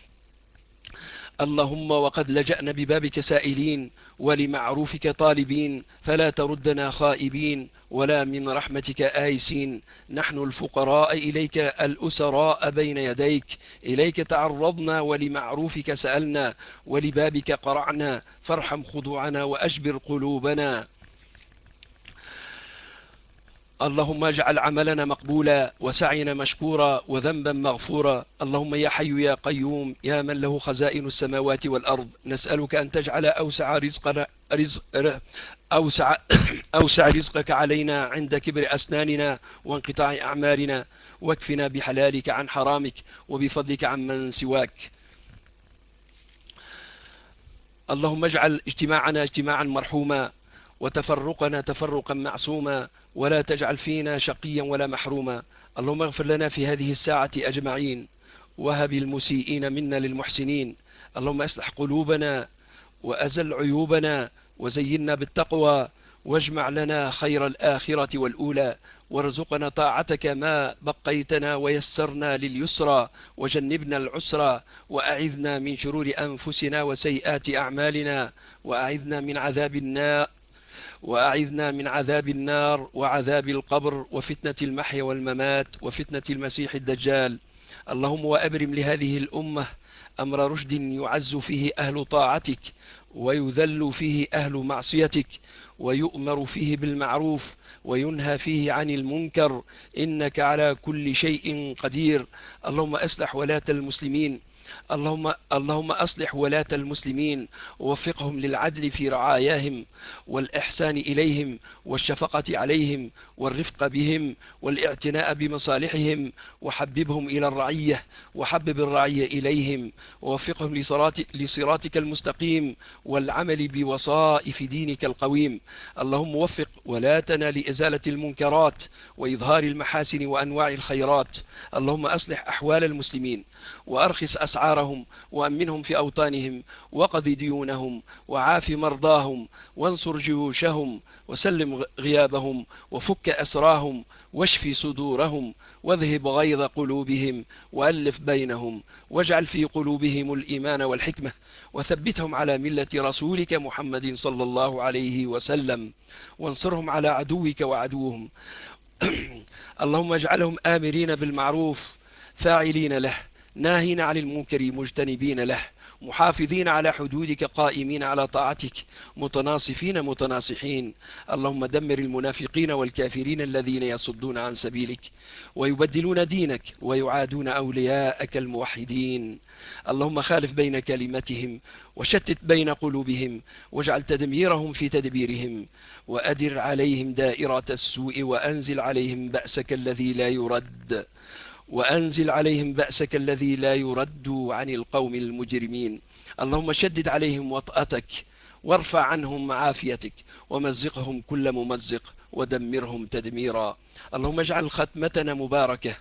اللهم وقد لجأنا ببابك سائلين ولمعروفك طالبين، فلا تردنا خائبين ولا من رحمتك آيسين. نحن الفقراء إليك الأسراء بين يديك، إليك تعرضنا ولمعروفك سألنا ولبابك قرعنا، فارحم خضوعنا وأجبر قلوبنا. اللهم اجعل عملنا مقبولا وسعينا مشكورا وذنبا مغفورا. اللهم يا حي يا قيوم يا من له خزائن السماوات والأرض نسألك أن تجعل أوسع رزقنا رزق أوسع, أوسع رزقك علينا عند كبر أسناننا وانقطاع أعمارنا، واكفنا بحلالك عن حرامك وبفضلك عن من سواك. اللهم اجعل اجتماعنا اجتماعا مرحوما وتفرقنا تفرقا معصوما، ولا تجعل فينا شقيا ولا محروما. اللهم اغفر لنا في هذه الساعة أجمعين، وهب المسيئين منا للمحسنين. اللهم اصلح قلوبنا وأزل عيوبنا وزينا بالتقوى، واجمع لنا خير الآخرة والأولى، وارزقنا طاعتك ما بقيتنا ويسرنا لليسرى، وجنبنا العسرى، وأعذنا من شرور أنفسنا وسيئات أعمالنا، وأعذنا من عذاب النار وأعذنا من عذاب النار وعذاب القبر وفتنة المحيا والممات وفتنة المسيح الدجال. اللهم وأبرم لهذه الأمة أمر رشد يعز فيه أهل طاعتك ويذل فيه أهل معصيتك، ويؤمر فيه بالمعروف وينهى فيه عن المنكر، إنك على كل شيء قدير. اللهم أصلح ولاة المسلمين اللهم اللهم أصلح ولاة المسلمين ووفقهم للعدل في رعاياهم والإحسان إليهم والشفقة عليهم والرفق بهم والاعتناء بمصالحهم، وحببهم إلى الرعية وحبب الرعية إليهم، ووفقهم لصراط لصراطك المستقيم والعمل بوصائف دينك القويم. اللهم وفق ولاتنا لإزالة المنكرات وإظهار المحاسن وأنواع الخيرات. اللهم أصلح أحوال المسلمين وأرخص أسعارهم وأمنهم في أوطانهم، وقض ديونهم وعاف مرضاهم، وانصر جيوشهم وسلم غيابهم، وفك أسراهم واشف صدورهم، واذهب غيظ قلوبهم وألف بينهم، واجعل في قلوبهم الإيمان والحكمة، وثبتهم على ملة رسولك محمد صلى الله عليه وسلم، وانصرهم على عدوك وعدوهم اللهم اجعلهم آمرين بالمعروف فاعلين له، ناهين عن المنكر مجتنبين له، محافظين على حدودك قائمين على طاعتك، متناصفين متناصحين. اللهم دمر المنافقين والكافرين الذين يصدون عن سبيلك ويبدلون دينك ويعادون أولياءك الموحدين. اللهم خالف بين كلمتهم وشتت بين قلوبهم واجعل تدميرهم في تدبيرهم، وأدر عليهم دائرة السوء وأنزل عليهم بأسك الذي لا يرد وأنزل عليهم بأسك الذي لا يرد عن القوم المجرمين. اللهم شدد عليهم وطأتك وارفع عنهم عافيتك ومزقهم كل ممزق ودمرهم تدميرا. اللهم اجعل ختمتنا مباركة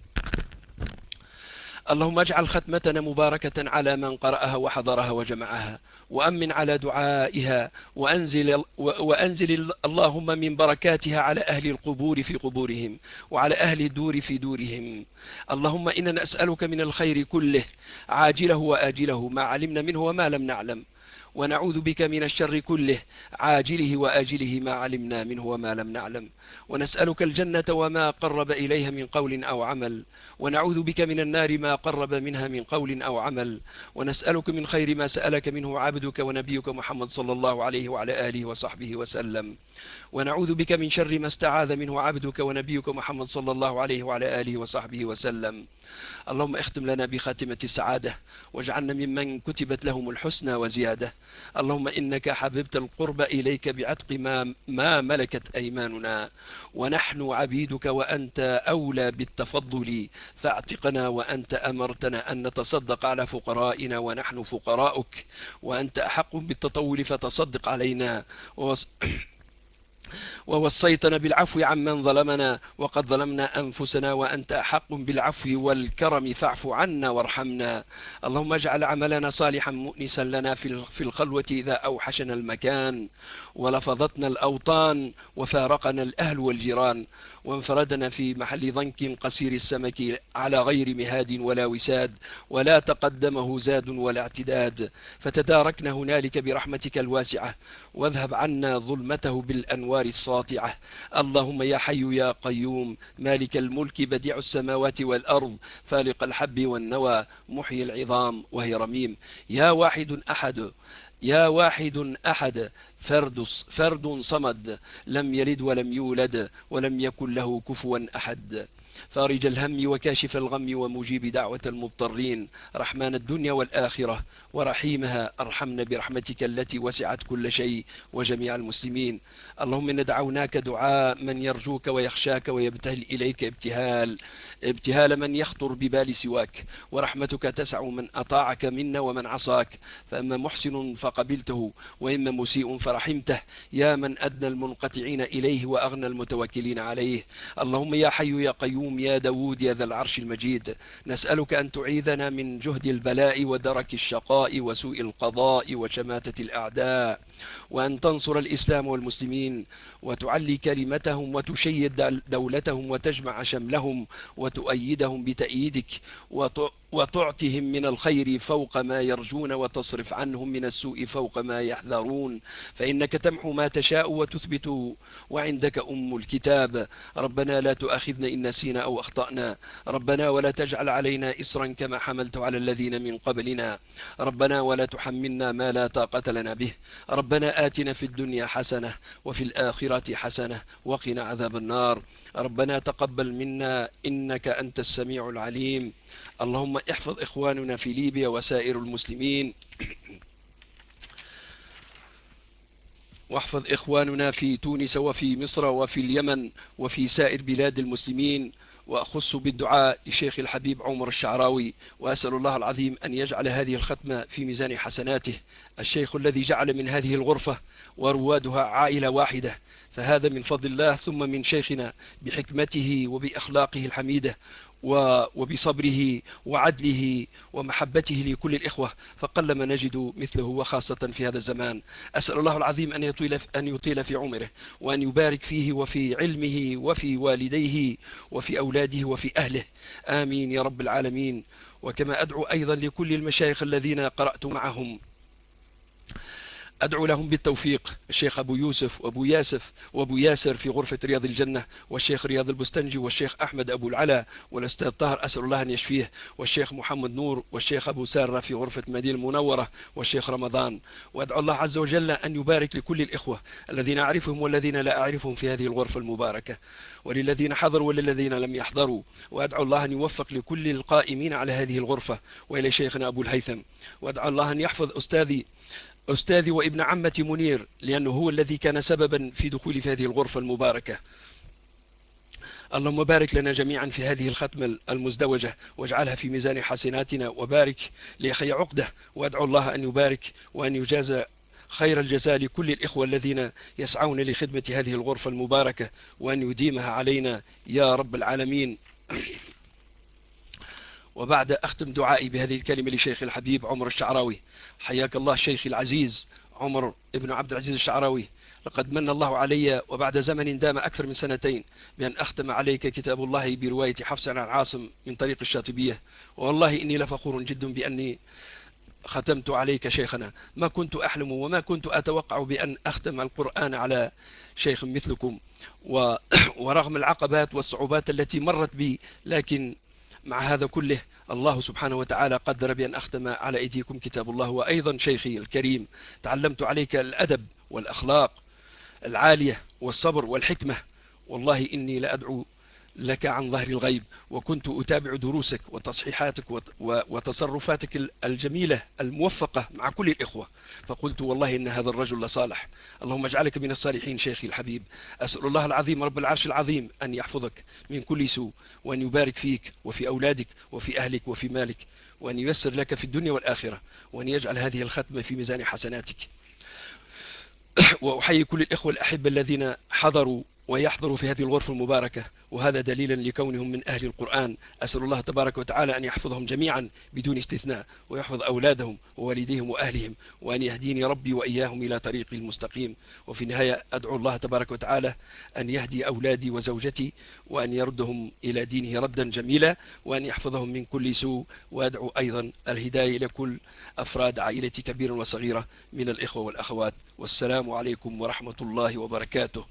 اللهم اجعل ختمتنا مباركة على من قرأها وحضرها وجمعها، وأمن على دعائها، وأنزل, وأنزل اللهم من بركاتها على أهل القبور في قبورهم وعلى أهل الدور في دورهم. اللهم إنا نسألك من الخير كله عاجله وآجله ما علمنا منه وما لم نعلم، ونعوذ بك من الشر كله عاجله وآجله ما علمنا منه وما لم نعلم، ونسألك الجنة وما قرب إليها من قول أو عمل، ونعوذ بك من النار ما قرب منها من قول أو عمل، ونسألك من خير ما سألك منه عبدك ونبيك محمد صلى الله عليه وعلى آله وصحبه وسلم، ونعوذ بك من شر ما استعاذ منه عبدك ونبيك محمد صلى الله عليه وعلى آله وصحبه وسلم. اللهم اختم لنا بخاتمة السعادة واجعلنا ممن كتبت لهم الحسنى وزيادة. اللهم إنك حببت القرب إليك بعتق ما, ما ملكت أيماننا، ونحن عبيدك وأنت أولى بالتفضل، فاعتقنا وأنت أمرتنا أن نتصدق على فقرائنا ونحن فقراؤك، وأنت أحق بالتطول فتصدق علينا. ووص... ووصيتنا بالعفو عمن ظلمنا وقد ظلمنا أنفسنا، وأنت أحق بالعفو والكرم فاعف عنا وارحمنا. اللهم اجعل عملنا صالحا مؤنسا لنا في الخلوة إذا أوحشنا المكان ولفظتنا الأوطان وفارقنا الأهل والجيران، وانفردنا في محل ضنك قصير السمك على غير مهاد ولا وساد ولا تقدمه زاد ولا اعتداد، فتداركنا هنالك برحمتك الواسعة، واذهب عنا ظلمته بالأنوار الساطعة. اللهم يا حي يا قيوم مالك الملك بديع السماوات والأرض فالق الحب والنوى محيي العظام وهي رميم، يا واحد أحد يا واحد أحد فرد, فرد صمد لم يلد ولم يولد ولم يكن له كفوا أحد، فارج الهم وكاشف الغم ومجيب دعوة المضطرين، رحمن الدنيا والآخرة ورحيمها، ارحمنا برحمتك التي وسعت كل شيء وجميع المسلمين. اللهم إن دعوناك دعاء من يرجوك ويخشاك ويبتهل إليك ابتهال ابتهال من يخطر ببال سواك، ورحمتك تسع من أطاعك منا ومن عصاك، فأما محسن فقبلته وإما مسيء فرحمته، يا من أدنى المنقطعين إليه وأغنى المتوكلين عليه. اللهم يا حي يا قيوم يا داود يا ذا العرش المجيد، نسألك أن تعيذنا من جهد البلاء ودرك الشقاء وسوء القضاء وشماتة الأعداء، وأن تنصر الإسلام والمسلمين وتعلي كلمتهم وتشيد دولتهم وتجمع شملهم وتؤيدهم بتأييدك وتعطهم من الخير فوق ما يرجون وتصرف عنهم من السوء فوق ما يحذرون، فإنك تمحو ما تشاء وتثبت وعندك أم الكتاب. ربنا لا تؤاخذنا إن نسينا أو أخطأنا، ربنا ولا تجعل علينا إصرا كما حملت على الذين من قبلنا، ربنا ولا تحملنا ما لا طاقة لنا به، ربنا آتنا في الدنيا حسنة وفي الآخرة حسنة وقنا عذاب النار، ربنا تقبل منا إنك أنت السميع العليم. اللهم احفظ إخواننا في ليبيا وسائر المسلمين، واحفظ إخواننا في تونس وفي مصر وفي اليمن وفي سائر بلاد المسلمين، وأخص بالدعاء لشيخ الحبيب عمر الشعراوي، وأسأل الله العظيم أن يجعل هذه الختمة في ميزان حسناته. الشيخ الذي جعل من هذه الغرفة وروادها عائلة واحدة، فهذا من فضل الله، ثم من شيخنا بحكمته وبأخلاقه الحميدة وبصبره وعدله ومحبته لكل الإخوة، فقلما نجد مثله وخاصة في هذا الزمان. أسأل الله العظيم أن يطيل, أن يطيل في عمره وأن يبارك فيه وفي علمه وفي والديه وفي أولاده وفي أهله، آمين يا رب العالمين. وكما أدعو أيضا لكل المشايخ الذين قرأت معهم أدعو لهم بالتوفيق، الشيخ أبو يوسف وأبو ياسف وأبو ياسر في غرفة رياض الجنة، والشيخ رياض البستنجي، والشيخ أحمد أبو العلا، والأستاذ طاهر أسأل الله أن يشفيه، والشيخ محمد نور، والشيخ أبو سارة في غرفة مدينة المنورة، والشيخ رمضان. وأدعو الله عز وجل أن يبارك لكل الإخوة الذين أعرفهم والذين لا أعرفهم في هذه الغرفة المباركة، وللذين حضروا وللذين لم يحضروا. وأدعو الله أن يوفق لكل القائمين على هذه الغرفة، وإلى شيخنا أبو الهيثم. وأدعو الله أن يحفظ أستاذي أستاذي وابن عمتي منير، لأنه هو الذي كان سببا في دخولي في هذه الغرفة المباركة. اللهم بارك لنا جميعا في هذه الختمة المزدوجة، واجعلها في ميزان حسناتنا، وبارك لأخي عقدة. وأدعو الله أن يبارك وأن يجازى خير الجزاء لكل الإخوة الذين يسعون لخدمة هذه الغرفة المباركة، وأن يديمها علينا يا رب العالمين. وبعد أختم دعائي بهذه الكلمة لشيخ الحبيب عمر الشعراوي. حياك الله شيخي العزيز عمر ابن عبد العزيز الشعراوي، لقد من الله علي وبعد زمن دام أكثر من سنتين بأن أختم عليك كتاب الله برواية حفص عن عاصم من طريق الشاطبية، والله إني لفخور جدا بأني ختمت عليك شيخنا. ما كنت أحلم وما كنت أتوقع بأن أختم القرآن على شيخ مثلكم، و... ورغم العقبات والصعوبات التي مرت بي، لكن مع هذا كله الله سبحانه وتعالى قدر بأن أختم على أيديكم كتاب الله. وأيضا شيخي الكريم، تعلمت عليك الأدب والأخلاق العالية والصبر والحكمة، والله إني لأدعو لك عن ظهر الغيب، وكنت أتابع دروسك وتصحيحاتك وتصرفاتك الجميلة الموفقة مع كل الإخوة، فقلت والله إن هذا الرجل لصالح. اللهم اجعلك من الصالحين شيخي الحبيب. أسأل الله العظيم رب العرش العظيم أن يحفظك من كل سوء، وأن يبارك فيك وفي أولادك وفي أهلك وفي مالك، وأن ييسر لك في الدنيا والآخرة، وأن يجعل هذه الختمة في ميزان حسناتك. وأحيي كل الإخوة الأحبة الذين حضروا ويحضروا في هذه الغرفة المباركة، وهذا دليلا لكونهم من أهل القرآن. أسأل الله تبارك وتعالى أن يحفظهم جميعا بدون استثناء، ويحفظ أولادهم ووالديهم وأهلهم، وأن يهديني ربي وإياهم إلى طريق المستقيم. وفي النهاية أدعو الله تبارك وتعالى أن يهدي أولادي وزوجتي، وأن يردهم إلى دينه ردا جميلا، وأن يحفظهم من كل سوء. وأدعو أيضا الهداية لكل أفراد عائلتي كبيرا وصغيرة من الإخوة والأخوات. والسلام عليكم ورحمة الله وبركاته.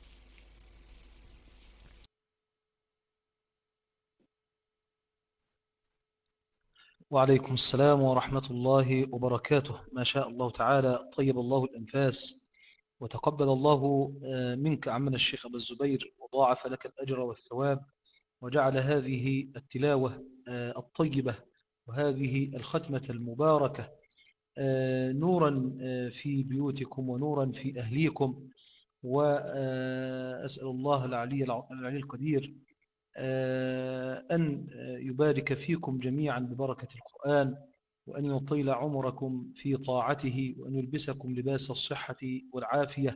وعليكم السلام ورحمة الله وبركاته. ما شاء الله تعالى، طيب الله الأنفاس، وتقبل الله منك عمنا الشيخ أبو الزبير، وضاعف لك الأجر والثواب، وجعل هذه التلاوة الطيبة وهذه الختمة المباركة نورا في بيوتكم ونورا في أهليكم. وأسأل الله العلي العلي القدير أن يبارك فيكم جميعا ببركة القرآن، وأن يطيل عمركم في طاعته، وأن يلبسكم لباس الصحة والعافية.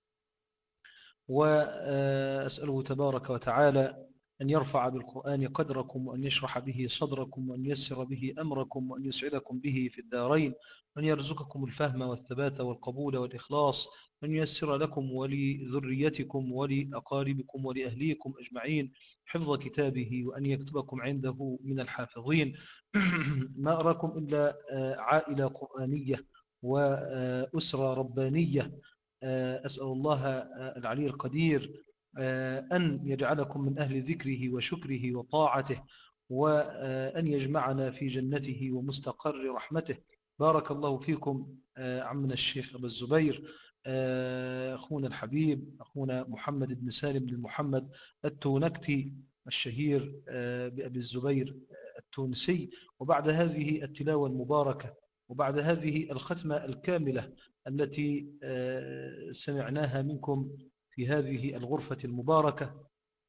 وأسأله تبارك وتعالى أن يرفع بالقرآن قدركم، وأن يشرح به صدركم، وأن ييسر به أمركم، وأن يسعدكم به في الدارين، وأن يرزقكم الفهم والثبات والقبول والإخلاص، وأن ييسر لكم ولذريتكم ولأقاربكم ولأهليكم أجمعين حفظ كتابه، وأن يكتبكم عنده من الحافظين. ما أراكم إلا عائلة قرآنية وأسرة ربانية. أسأل الله العلي القدير أن يجعلكم من أهل ذكره وشكره وطاعته، وأن يجمعنا في جنته ومستقر رحمته. بارك الله فيكم عمنا الشيخ أبو الزبير، أخونا الحبيب، أخونا محمد بن سالم بن محمد التونكتي الشهير بأبي الزبير التونسي. وبعد هذه التلاوة المباركة، وبعد هذه الختمة الكاملة التي سمعناها منكم في هذه الغرفة المباركة،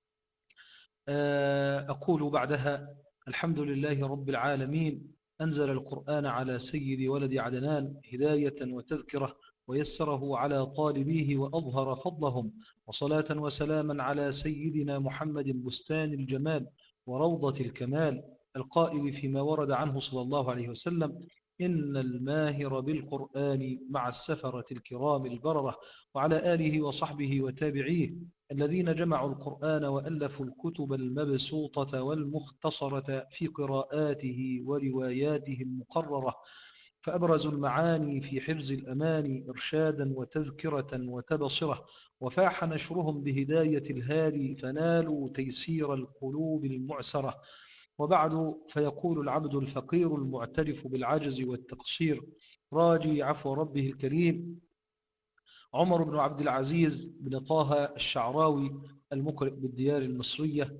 أقول بعدها: الحمد لله رب العالمين، أنزل القرآن على سيد ولد عدنان هداية وتذكرة، ويسره على طالبيه وأظهر فضلهم، وصلاة وسلاما على سيدنا محمد بستان الجمال وروضة الكمال، القائل فيما ورد عنه صلى الله عليه وسلم: إن الماهر بالقرآن مع السفرة الكرام البررة. وعلى آله وصحبه وتابعيه الذين جمعوا القرآن وألفوا الكتب المبسوطة والمختصرة في قراءاته ورواياته المقررة، فأبرزوا المعاني في حفظ الأماني إرشادا وتذكرة وتبصرة، وفاح نشرهم بهداية الهادي فنالوا تيسير القلوب المعسرة. وبعد، فيقول العبد الفقير المعترف بالعجز والتقصير راجي عفو ربه الكريم عمر بن عبد العزيز بن طه الشعراوي، المقرئ بالديار المصرية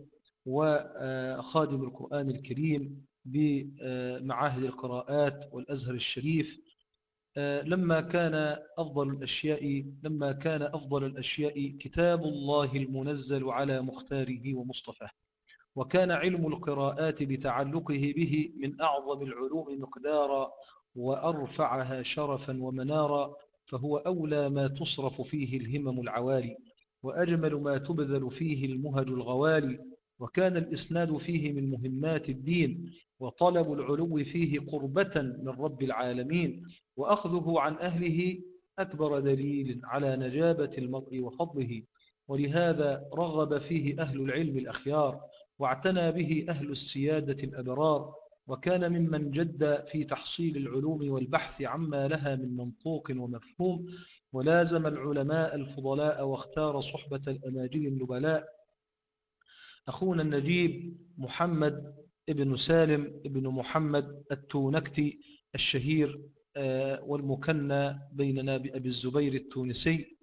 وخادم القرآن الكريم بمعاهد القراءات والأزهر الشريف، لما كان أفضل الأشياء لما كان أفضل الأشياء كتاب الله المنزل على مختاره ومصطفاه، وكان علم القراءات لتعلقه به من أعظم العلوم مقدارا وأرفعها شرفا ومنارا، فهو أولى ما تصرف فيه الهمم العوالي، وأجمل ما تبذل فيه المهج الغوالي، وكان الإسناد فيه من مهمات الدين، وطلب العلو فيه قربة من رب العالمين، وأخذه عن أهله أكبر دليل على نجابة المرء وفضله، ولهذا رغب فيه أهل العلم الأخيار، واعتنى به أهل السيادة الأبرار، وكان ممن جد في تحصيل العلوم والبحث عما لها من منطوق ومفهوم، ولازم العلماء الفضلاء واختار صحبة الأماجد النبلاء. أخونا النجيب محمد ابن سالم ابن محمد التونكتي الشهير والمكنى بيننا بأبي الزبير التونسي،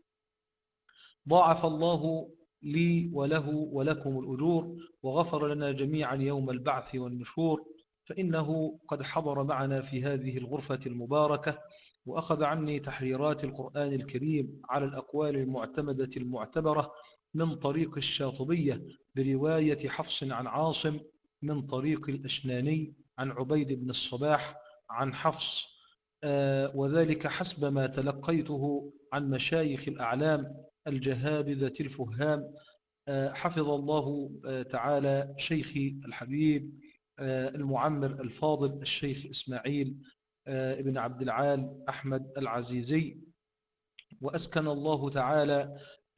ضاعف الله لي وله ولكم الأجور، وغفر لنا جميعا يوم البعث والنشور، فإنه قد حضر معنا في هذه الغرفة المباركة، وأخذ عني تحريرات القرآن الكريم على الأقوال المعتمدة المعتبرة من طريق الشاطبية برواية حفص عن عاصم، من طريق الأشناني عن عبيد بن الصباح عن حفص، آه وذلك حسب ما تلقيته عن مشايخ الأعلام الجهابذة الفهام، آه حفظ الله آه تعالى شيخي الحبيب آه المعمر الفاضل الشيخ إسماعيل آه ابن عبد العال أحمد العزيزي، وأسكن الله تعالى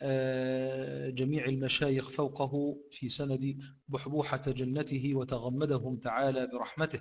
جميع المشايخ فوقه في سند بحبوحة جنته وتغمدهم تعالى برحمته.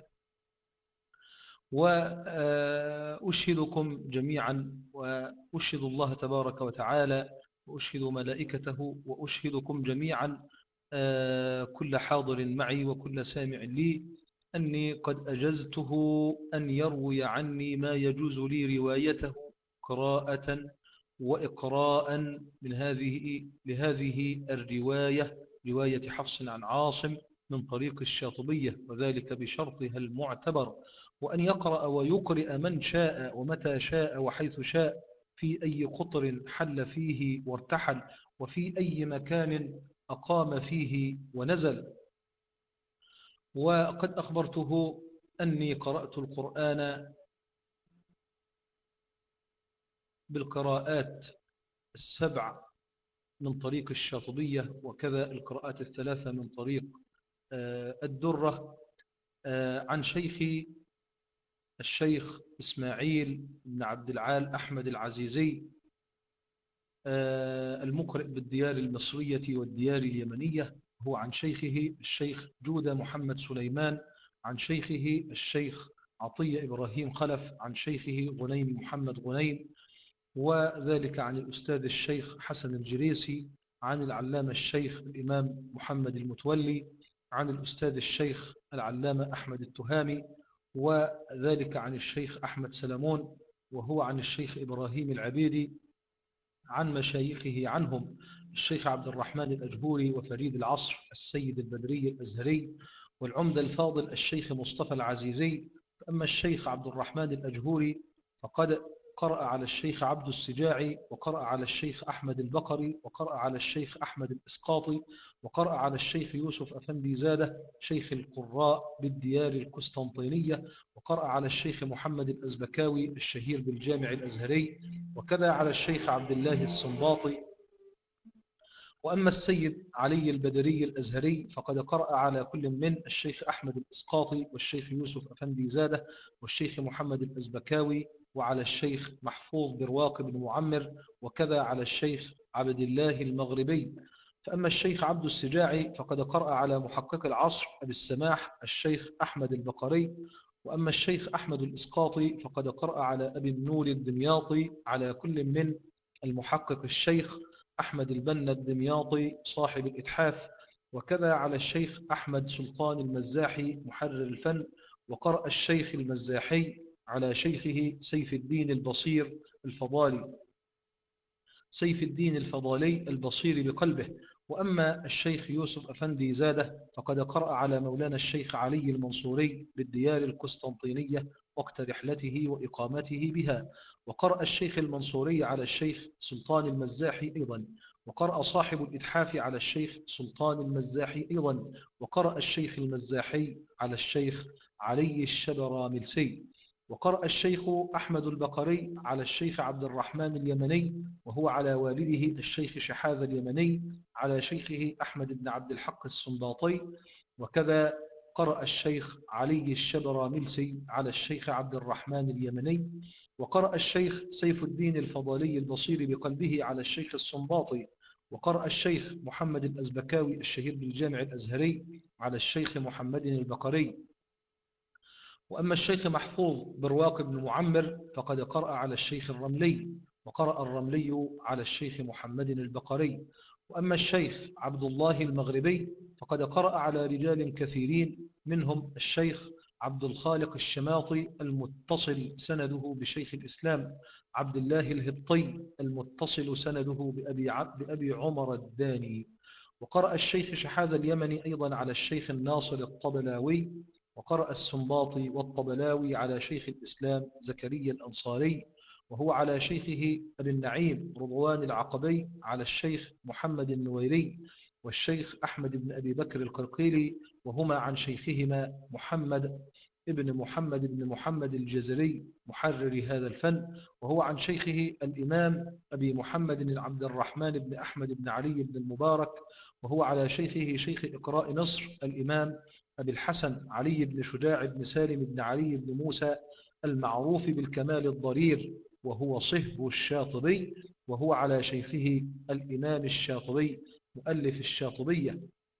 وأشهدكم جميعا وأشهد الله تبارك وتعالى وأشهد ملائكته وأشهدكم جميعا كل حاضر معي وكل سامع لي أني قد أجزته أن يروي عني ما يجوز لي روايته قراءة وإقراء من هذه لهذه الرواية، رواية حفص عن عاصم من طريق الشاطبية، وذلك بشرطها المعتبر، وأن يقرأ ويقرئ من شاء ومتى شاء وحيث شاء في أي قطر حل فيه وارتحل، وفي أي مكان أقام فيه ونزل. وقد أخبرته أني قرأت القرآن بالقراءات السبع من طريق الشاطبية، وكذا القراءات الثلاثة من طريق الدرة عن شيخي الشيخ إسماعيل بن عبد العال أحمد العزيزي، المقرئ بالديار المصرية والديار اليمنية، هو عن شيخه الشيخ جودة محمد سليمان، عن شيخه الشيخ عطية إبراهيم خلف، عن شيخه غنيم محمد غنيم، وذلك عن الأستاذ الشيخ حسن الجريسي، عن العلامة الشيخ الإمام محمد المتولي، عن الأستاذ الشيخ العلامة أحمد التهامي، وذلك عن الشيخ أحمد سلمون، وهو عن الشيخ إبراهيم العبيدي، عن مشايخه عنهم الشيخ عبد الرحمن الأجهوري وفريد العصر السيد البدري الأزهري والعمدة الفاضل الشيخ مصطفى العزيزي. فأما الشيخ عبد الرحمن الأجهوري فقد قرأ على الشيخ عبد السجاعي، وقرأ على الشيخ أحمد البقري، وقرأ على الشيخ أحمد الإسقاطي، وقرأ على الشيخ يوسف أفندي زادة شيخ القراء بالديار القسطنطينية، وقرأ على الشيخ محمد الأزبكاوي الشهير بالجامع الأزهري، وكذا على الشيخ عبد الله السنباطي. وأما السيد علي البدري الأزهري فقد قرأ على كل من الشيخ أحمد الإسقاطي والشيخ يوسف أفندي زادة والشيخ محمد الأزبكاوي، وعلى الشيخ محفوظ برواق بن معمر، وكذا على الشيخ عبد الله المغربي. فأما الشيخ عبد السجاعي فقد قرأ على محقق العصر أبي السماح الشيخ أحمد البقري، وأما الشيخ أحمد الإسقاطي فقد قرأ على أبي النور الدمياطي على كل من المحقق الشيخ أحمد البنا الدمياطي صاحب الإتحاف، وكذا على الشيخ أحمد سلطان المزاحي محرر الفن، وقرأ الشيخ المزاحي على شيخه سيف الدين البصير الفضالي سيف الدين الفضالي البصير بقلبه. وأما الشيخ يوسف أفندي زاده فقد قرأ على مولانا الشيخ علي المنصوري بالديار القسطنطينية وقت رحلته وإقامته بها، وقرأ الشيخ المنصوري على الشيخ سلطان المزاحي أيضا، وقرأ صاحب الإتحاف على الشيخ سلطان المزاحي أيضا، وقرأ الشيخ المزاحي على الشيخ علي الشبراملسي، وقرأ الشيخ أحمد البقري على الشيخ عبد الرحمن اليمني، وهو على والده الشيخ شحاذ اليمني على شيخه أحمد بن عبد الحق السنباطي، وكذا قرأ الشيخ علي الشبراملسي على الشيخ عبد الرحمن اليمني، وقرأ الشيخ سيف الدين الفضالي البصير بقلبه على الشيخ السنباطي، وقرأ الشيخ محمد الأزبكاوي الشهير بالجامع الأزهري على الشيخ محمد البقري. وأما الشيخ محفوظ برواق بن معمر فقد قرأ على الشيخ الرملي، وقرأ الرملي على الشيخ محمد البقري. وأما الشيخ عبد الله المغربي فقد قرأ على رجال كثيرين، منهم الشيخ عبد الخالق الشماطي المتصل سنده بشيخ الإسلام عبد الله الهبطي المتصل سنده بأبي, بأبي عمر الداني. وقرأ الشيخ شحاذ اليمني أيضا على الشيخ الناصر الطبلاوي، وقرأ السنباطي والطبلاوي على شيخ الإسلام زكريا الأنصاري، وهو على شيخه أبي النعيم رضوان العقبي على الشيخ محمد النويري والشيخ أحمد بن أبي بكر القرقيلي، وهما عن شيخهما محمد ابن محمد بن محمد الجزري محرر هذا الفن، وهو عن شيخه الإمام أبي محمد عبد الرحمن بن أحمد بن علي بن المبارك، وهو على شيخه شيخ إقراء مصر الإمام أبي الحسن علي بن شجاع بن سالم بن علي بن موسى المعروف بالكمال الضرير، وهو صهب الشاطبي، وهو على شيخه الإمام الشاطبي مؤلف الشاطبية،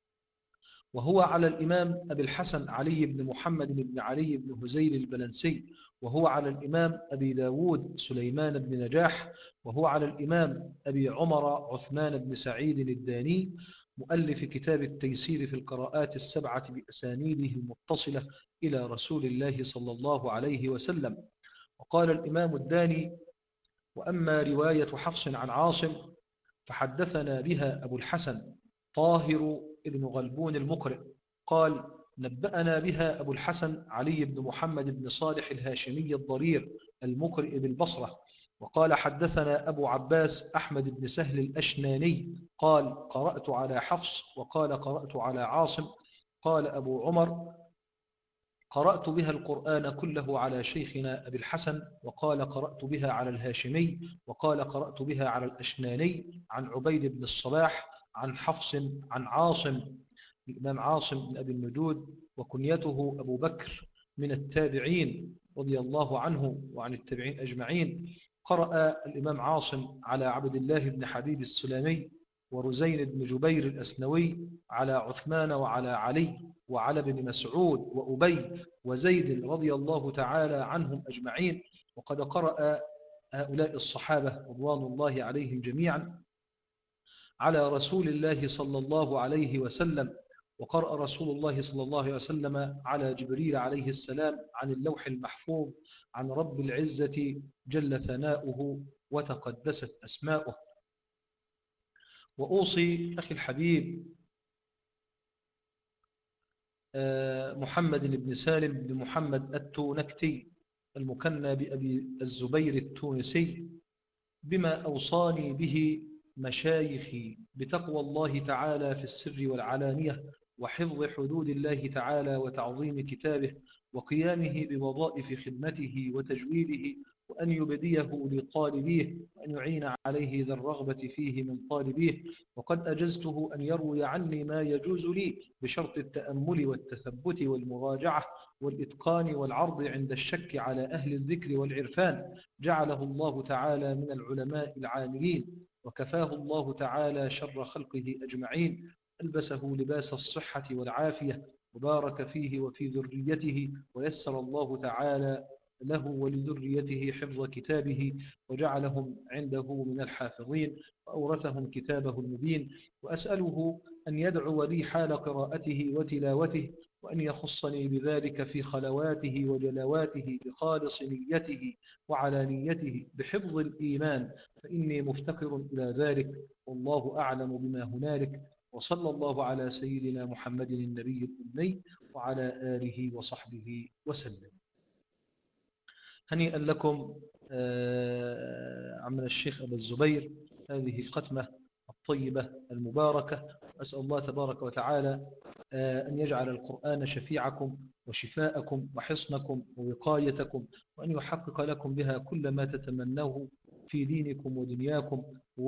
وهو على الإمام أبي الحسن علي بن محمد بن علي بن هزيل البلنسي، وهو على الإمام أبي داود سليمان بن نجاح، وهو على الإمام أبي عمر عثمان بن سعيد الداني مؤلف كتاب التيسير في القراءات السبعة بأسانيده المتصلة إلى رسول الله صلى الله عليه وسلم. وقال الإمام الداني: وأما رواية حفص عن عاصم فحدثنا بها أبو الحسن طاهر ابن غلبون المقرئ قال: نبأنا بها أبو الحسن علي بن محمد بن صالح الهاشمي الضرير المقرئ بالبصرة. وقال: حدثنا أبو عباس أحمد بن سهل الأشناني قال: قرأت على حفص. وقال: قرأت على عاصم. قال أبو عمر: قرأت بها القرآن كله على شيخنا أبي الحسن. وقال: قرأت بها على الهاشمي. وقال: قرأت بها على الأشناني عن عبيد بن الصباح عن حفص عن عاصم الإمام عاصم بن أبي النجود، وكنيته أبو بكر من التابعين رضي الله عنه وعن التابعين أجمعين. قرأ الإمام عاصم على عبد الله بن حبيب السلامي ورزين بن جبير الأسنوي على عثمان وعلى علي وعلى بن مسعود وأبي وزيد رضي الله تعالى عنهم أجمعين. وقد قرأ هؤلاء الصحابة رضوان الله عليهم جميعا على رسول الله صلى الله عليه وسلم. وقرأ رسول الله صلى الله عليه وسلم على جبريل عليه السلام عن اللوح المحفوظ عن رب العزة جل ثناؤه وتقدست أسماؤه. وأوصي أخي الحبيب محمد بن سالم بن محمد التونكتي المكنى بأبي الزبير التونسي بما أوصاني به مشايخي بتقوى الله تعالى في السر والعلانية، وحفظ حدود الله تعالى وتعظيم كتابه، وقيامه بوظائف خدمته وتجويده، وأن يبديه لطالبيه، وأن يعين عليه ذا الرغبة فيه من طالبيه. وقد أجزته أن يروي عني ما يجوز لي بشرط التأمل والتثبت والمراجعة والإتقان والعرض عند الشك على أهل الذكر والعرفان، جعله الله تعالى من العلماء العاملين، وكفاه الله تعالى شر خلقه أجمعين، ألبسه لباس الصحة والعافية، وبارك فيه وفي ذريته، ويسر الله تعالى له ولذريته حفظ كتابه، وجعلهم عنده من الحافظين، وأورثهم كتابه المبين. وأسأله أن يدعو لي حال قراءته وتلاوته، وأن يخصني بذلك في خلواته وجلواته بخالص نيته وعلانيته بحفظ الإيمان، فإني مفتقر إلى ذلك، والله أعلم بما هنالك. وصلى الله على سيدنا محمد النبي الأمي وعلى آله وصحبه وسلم. هنيئا لكم عمنا الشيخ أبا الزبير هذه الختمة الطيبة المباركة. أسأل الله تبارك وتعالى أن يجعل القرآن شفيعكم وشفاءكم وحصنكم ووقايتكم، وأن يحقق لكم بها كل ما تتمنوه في دينكم ودنياكم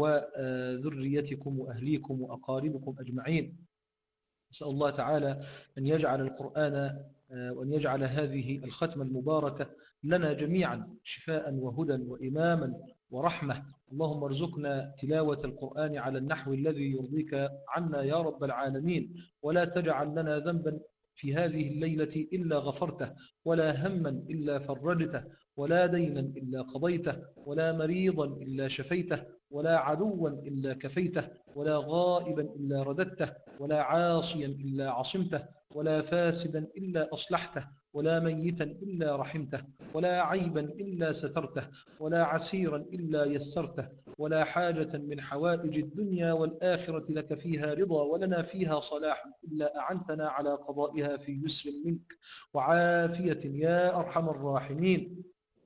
وذريتكم وأهليكم وأقاربكم أجمعين. أسأل الله تعالى أن يجعل القرآن وأن يجعل هذه الختمة المباركة لنا جميعا شفاء وهدى وإماما ورحمة. اللهم ارزقنا تلاوة القرآن على النحو الذي يرضيك عنا يا رب العالمين، ولا تجعل لنا ذنبا في هذه الليلة إلا غفرته، ولا هما إلا فرجته، ولا دينا إلا قضيته، ولا مريضا إلا شفيته، ولا عدوا إلا كفيته، ولا غائبا إلا رددته، ولا عاصيا إلا عصمته، ولا فاسدا إلا أصلحته، ولا ميتا إلا رحمته، ولا عيبا إلا سترته، ولا عسيرا إلا يسرته، ولا حاجة من حوائج الدنيا والآخرة لك فيها رضا ولنا فيها صلاح إلا أعنتنا على قضائها في يسر منك وعافية يا أرحم الراحمين.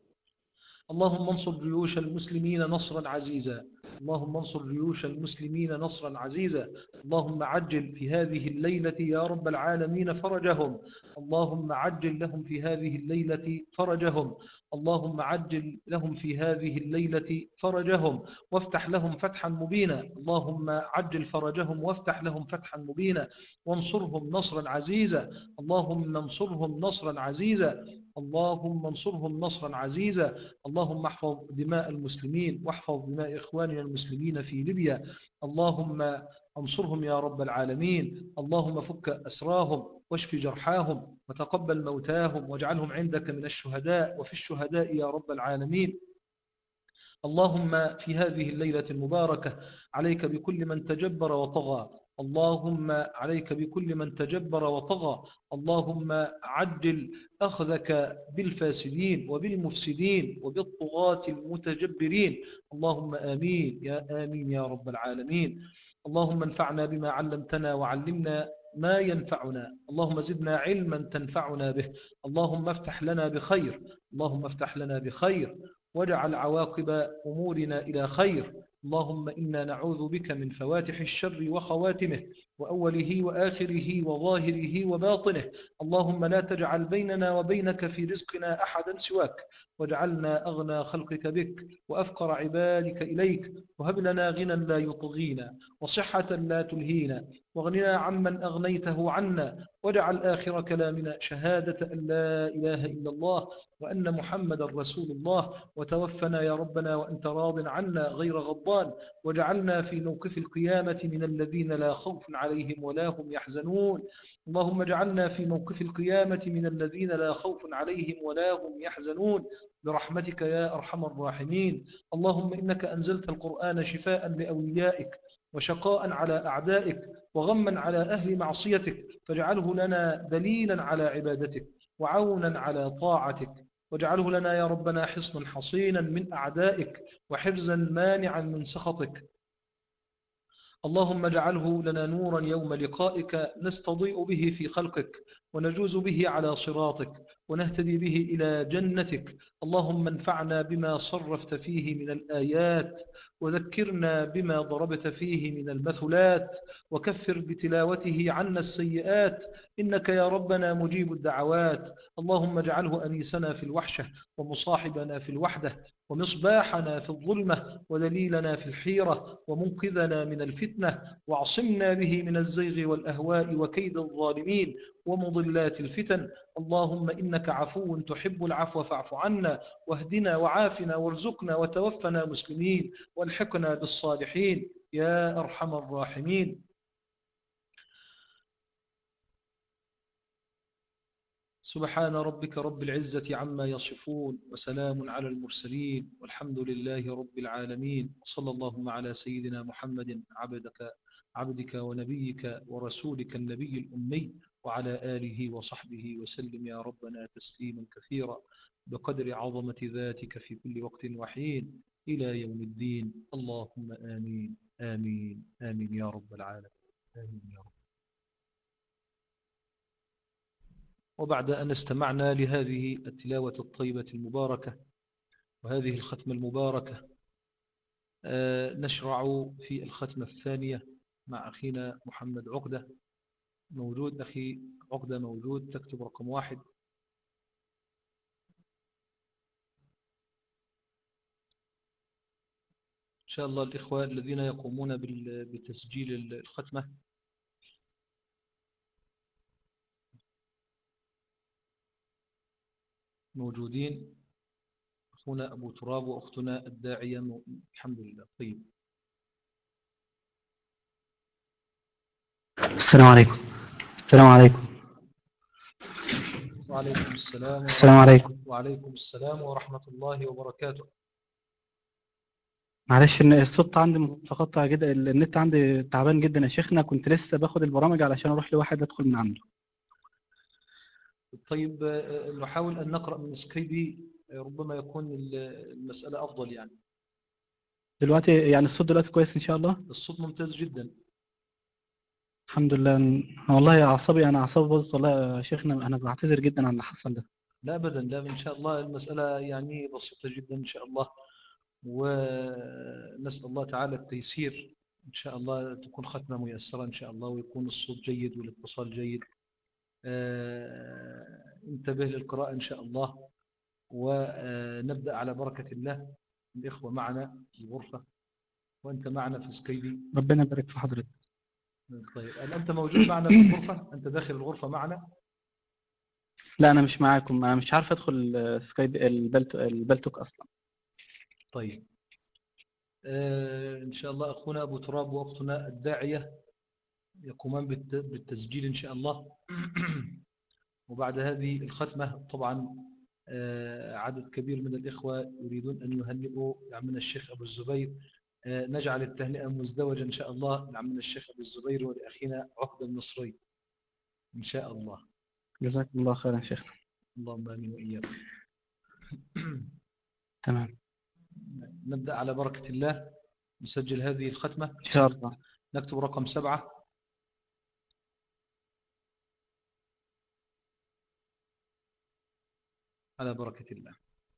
اللهم انصر جيوش المسلمين نصرا عزيزا، اللهم انصر جيوش المسلمين نصرا عزيزا. اللهم عجل في هذه الليلة يا رب العالمين فرجهم، اللهم عجل لهم في هذه الليلة فرجهم، اللهم عجل لهم في هذه الليلة فرجهم وافتح لهم فتحا مبينا. اللهم عجل فرجهم وافتح لهم فتحا مبينا، وانصرهم نصرا عزيزا. اللهم انصرهم نصرا عزيزا، اللهم انصرهم نصرا عزيزا. اللهم احفظ دماء المسلمين واحفظ دماء إخواننا المسلمين في ليبيا. اللهم انصرهم يا رب العالمين. اللهم فك أسراهم واشف جرحاهم وتقبل موتاهم واجعلهم عندك من الشهداء وفي الشهداء يا رب العالمين. اللهم في هذه الليلة المباركة عليك بكل من تجبر وطغى، اللهم عليك بكل من تجبر وطغى. اللهم عجل أخذك بالفاسدين وبالمفسدين وبالطغاة المتجبرين. اللهم آمين يا آمين يا رب العالمين. اللهم انفعنا بما علمتنا وعلمنا ما ينفعنا، اللهم زدنا علما تنفعنا به. اللهم افتح لنا بخير، اللهم افتح لنا بخير واجعل عواقب أمورنا إلى خير. اللهم إنا نعوذ بك من فواتح الشر وخواتمه وأوله وآخره وظاهره وباطنه. اللهم لا تجعل بيننا وبينك في رزقنا أحدا سواك، واجعلنا أغنى خلقك بك وأفقر عبادك إليك، وهب لنا غنى لا يطغينا وصحة لا تلهينا، واغننا عمن أغنيته عنا، واجعل آخر كلامنا شهادة أن لا إله إلا الله وأن محمد رسول الله، وتوفنا يا ربنا وأنت راض عنا غير غضبان، واجعلنا في موقف القيامة من الذين لا خوف عليهم ولا هم يحزنون. اللهم اجعلنا في موقف القيامة من الذين لا خوف عليهم ولا هم يحزنون برحمتك يا أرحم الراحمين. اللهم إنك أنزلت القرآن شفاء لأوليائك وشقاء على أعدائك وغما على أهل معصيتك، فاجعله لنا دليلا على عبادتك وعونا على طاعتك، واجعله لنا يا ربنا حصنا حصينا من أعدائك وحرزا مانعا من سخطك. اللهم اجعله لنا نورا يوم لقائك نستضيء به في خلقك ونجوز به على صراطك ونهتدي به إلى جنتك. اللهم انفعنا بما صرفت فيه من الآيات، وذكرنا بما ضربت فيه من المثلات، وكفر بتلاوته عنا السيئات، إنك يا ربنا مجيب الدعوات. اللهم اجعله أنيسنا في الوحشة ومصاحبنا في الوحدة ومصباحنا في الظلمة ودليلنا في الحيرة ومنقذنا من الفتنة، وعصمنا به من الزيغ والأهواء وكيد الظالمين ومضلات الفتن. اللهم إنك عفو تحب العفو فاعف عنا، واهدنا وعافنا وارزقنا وتوفنا مسلمين والحقنا بالصالحين يا أرحم الراحمين. سبحان ربك رب العزة عما يصفون وسلام على المرسلين والحمد لله رب العالمين. وصلى اللهم على سيدنا محمد عبدك عبدك ونبيك ورسولك النبي الأمي وعلى آله وصحبه وسلم يا ربنا تسليما كثيرا بقدر عظمة ذاتك في كل وقت وحين إلى يوم الدين. اللهم آمين آمين آمين يا رب العالمين. آمين يا رب. وبعد أن استمعنا لهذه التلاوة الطيبة المباركة وهذه الختمة المباركة، نشرع في الختمة الثانية مع أخينا محمد عقدة. موجود أخي عقدة؟ موجود؟ تكتب رقم واحد. إن شاء الله الإخوة الذين يقومون بتسجيل الختمة موجودين، أخونا أبو تراب وأختنا الداعية. الحمد لله. طيب، السلام عليكم. السلام عليكم. وعليكم السلام. السلام عليكم. وعليكم السلام ورحمة الله وبركاته. معلش ان الصوت عندي متقطع جدا، النت عندي تعبان جدا يا شيخنا، كنت لسه باخد البرامج علشان اروح لواحد ادخل من عنده. طيب، نحاول أن نقرأ من سكايبي، ربما يكون المسألة أفضل. يعني دلوقتي يعني الصوت دلوقتي كويس إن شاء الله؟ الصوت ممتاز جدا الحمد لله. والله أعصابي أنا أعصابي باظت والله يا شيخنا، أنا بعتذر جدا عن اللي حصل ده. لا أبدا، لا، إن شاء الله المسألة يعني بسيطة جدا إن شاء الله، ونسأل الله تعالى التيسير إن شاء الله، تكون ختمة ميسرة إن شاء الله، ويكون الصوت جيد والاتصال جيد. انتبه للقراءة إن شاء الله، ونبدأ على بركة الله. الإخوة معنا في الغرفة وأنت معنا في سكايبي. ربنا يبارك في حضرتك. طيب، هل أنت موجود معنا في الغرفة؟ أنت داخل الغرفة معنا؟ لا أنا مش معاكم، أنا مش عارف أدخل سكايب البلتوك أصلا. طيب، آه إن شاء الله أخونا أبو تراب وأختنا الداعية يقومان بالتسجيل إن شاء الله. وبعد هذه الختمة طبعا آه عدد كبير من الإخوة يريدون أن يهنئوا عمنا الشيخ أبو الزبير. آه نجعل التهنئة مزدوجة إن شاء الله لعمنا الشيخ أبو الزبير ولأخينا عقدة المصري إن شاء الله. جزاكم الله خيرا يا شيخ. اللهم آمين وإياك. تمام، نبدأ على بركة الله، نسجل هذه الختمة إن شاء الله. نكتب رقم سبعة. على بركة الله.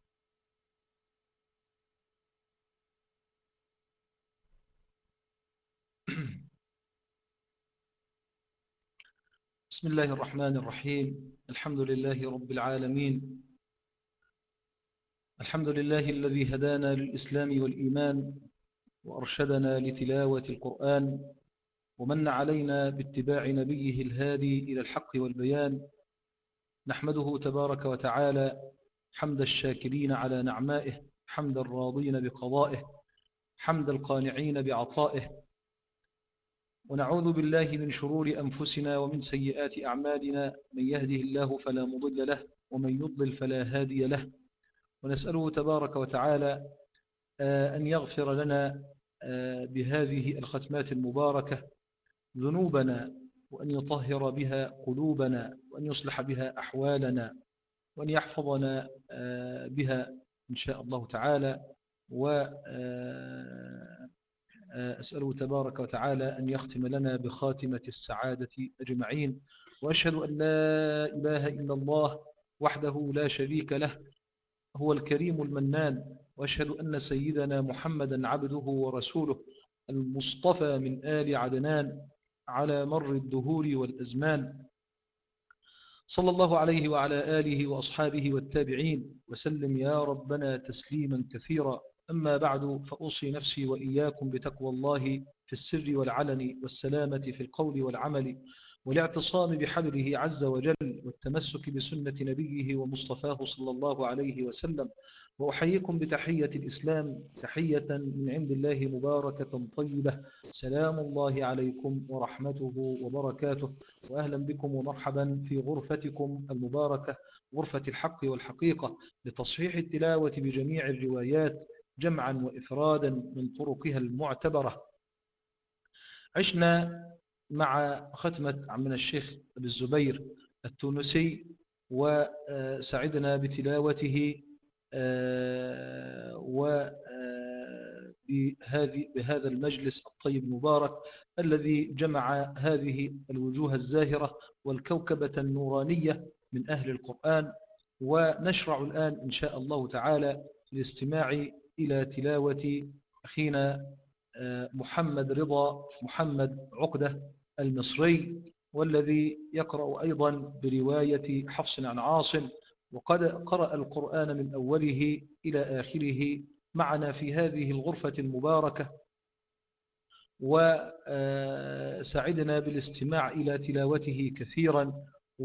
بسم الله الرحمن الرحيم. الحمد لله رب العالمين. الحمد لله الذي هدانا للإسلام والإيمان وأرشدنا لتلاوة القرآن ومن علينا باتباع نبيه الهادي إلى الحق والبيان. نحمده تبارك وتعالى حمد الشاكرين على نعمائه، حمد الراضين بقضائه، حمد القانعين بعطائه. ونعوذ بالله من شرور أنفسنا ومن سيئات أعمالنا، من يهده الله فلا مضل له ومن يضلل فلا هادي له. ونسأله تبارك وتعالى أن يغفر لنا بهذه الختمات المباركة ذنوبنا، وأن يطهر بها قلوبنا، وأن يصلح بها أحوالنا، وأن يحفظنا بها إن شاء الله تعالى. وأسأله تبارك وتعالى أن يختم لنا بخاتمة السعادة أجمعين. وأشهد أن لا إله إلا الله وحده لا شريك له، هو الكريم المنان. وأشهد أن سيدنا محمدا عبده ورسوله المصطفى من آل عدنان على مر الدهور والأزمان، صلى الله عليه وعلى آله وأصحابه والتابعين وسلم يا ربنا تسليما كثيرا. أما بعد، فأوصي نفسي وإياكم بتقوى الله في السر والعلن والسلامة في القول والعمل، والاعتصام بحبله عز وجل والتمسك بسنة نبيه ومصطفاه صلى الله عليه وسلم. وأحييكم بتحية الإسلام، تحية من عند الله مباركة طيبة. سلام الله عليكم ورحمته وبركاته، وأهلا بكم ومرحبا في غرفتكم المباركة، غرفة الحق والحقيقة، لتصحيح التلاوة بجميع الروايات جمعا وإفرادا من طرقها المعتبرة. عشنا مع ختمة عمنا الشيخ أبي الزبير التونسي، وسعدنا بتلاوته وبهذا المجلس الطيب المبارك الذي جمع هذه الوجوه الزاهرة والكوكبة النورانية من أهل القرآن. ونشرع الآن إن شاء الله تعالى الاستماع إلى تلاوة أخينا محمد رضا محمد عقدة المصري، والذي يقرأ أيضا برواية حفص عن عاصم، وقد قرأ القرآن من أوله إلى آخره معنا في هذه الغرفة المباركة، وسعدنا بالاستماع إلى تلاوته كثيرا،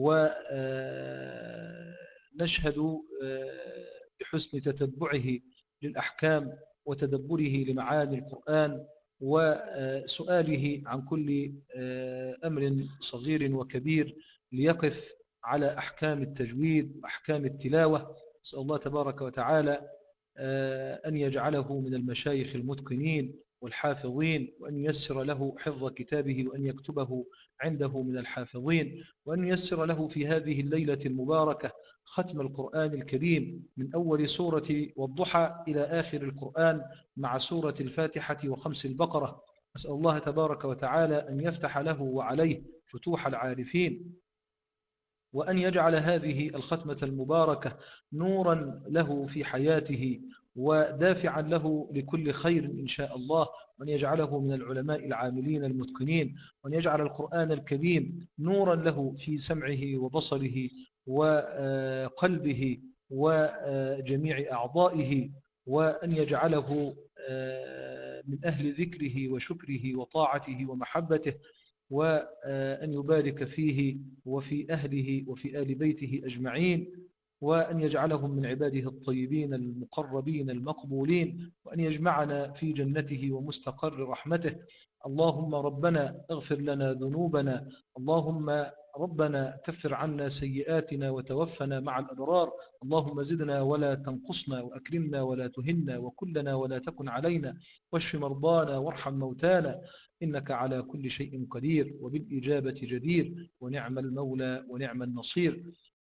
ونشهد بحسن تتبعه للأحكام وتدبره لمعاني القرآن وسؤاله عن كل أمر صغير وكبير ليقف على أحكام التجويد وأحكام التلاوة. أسأل الله تبارك وتعالى أن يجعله من المشايخ المتقنين والحافظين، وأن ييسر له حفظ كتابه، وأن يكتبه عنده من الحافظين، وأن ييسر له في هذه الليلة المباركة ختم القرآن الكريم من أول سورة والضحى إلى آخر القرآن مع سورة الفاتحة وخمس البقرة. أسأل الله تبارك وتعالى أن يفتح له وعليه فتوح العارفين، وأن يجعل هذه الختمة المباركة نورا له في حياته ودافعا له لكل خير إن شاء الله، وأن يجعله من العلماء العاملين المتقنين، وأن يجعل القرآن الكريم نورا له في سمعه وبصره وقلبه وجميع أعضائه، وأن يجعله من أهل ذكره وشكره وطاعته ومحبته، وأن يبارك فيه وفي أهله وفي آل بيته أجمعين، وأن يجعلهم من عباده الطيبين المقربين المقبولين، وأن يجمعنا في جنته ومستقر رحمته. اللهم ربنا اغفر لنا ذنوبنا، اللهم ربنا كفر عنا سيئاتنا وتوفنا مع الأبرار، اللهم زدنا ولا تنقصنا، وأكرمنا ولا تهنا، وكلنا ولا تكن علينا، واشف مرضانا وارحم موتانا، إنك على كل شيء قدير وبالإجابة جدير، ونعم المولى ونعم النصير.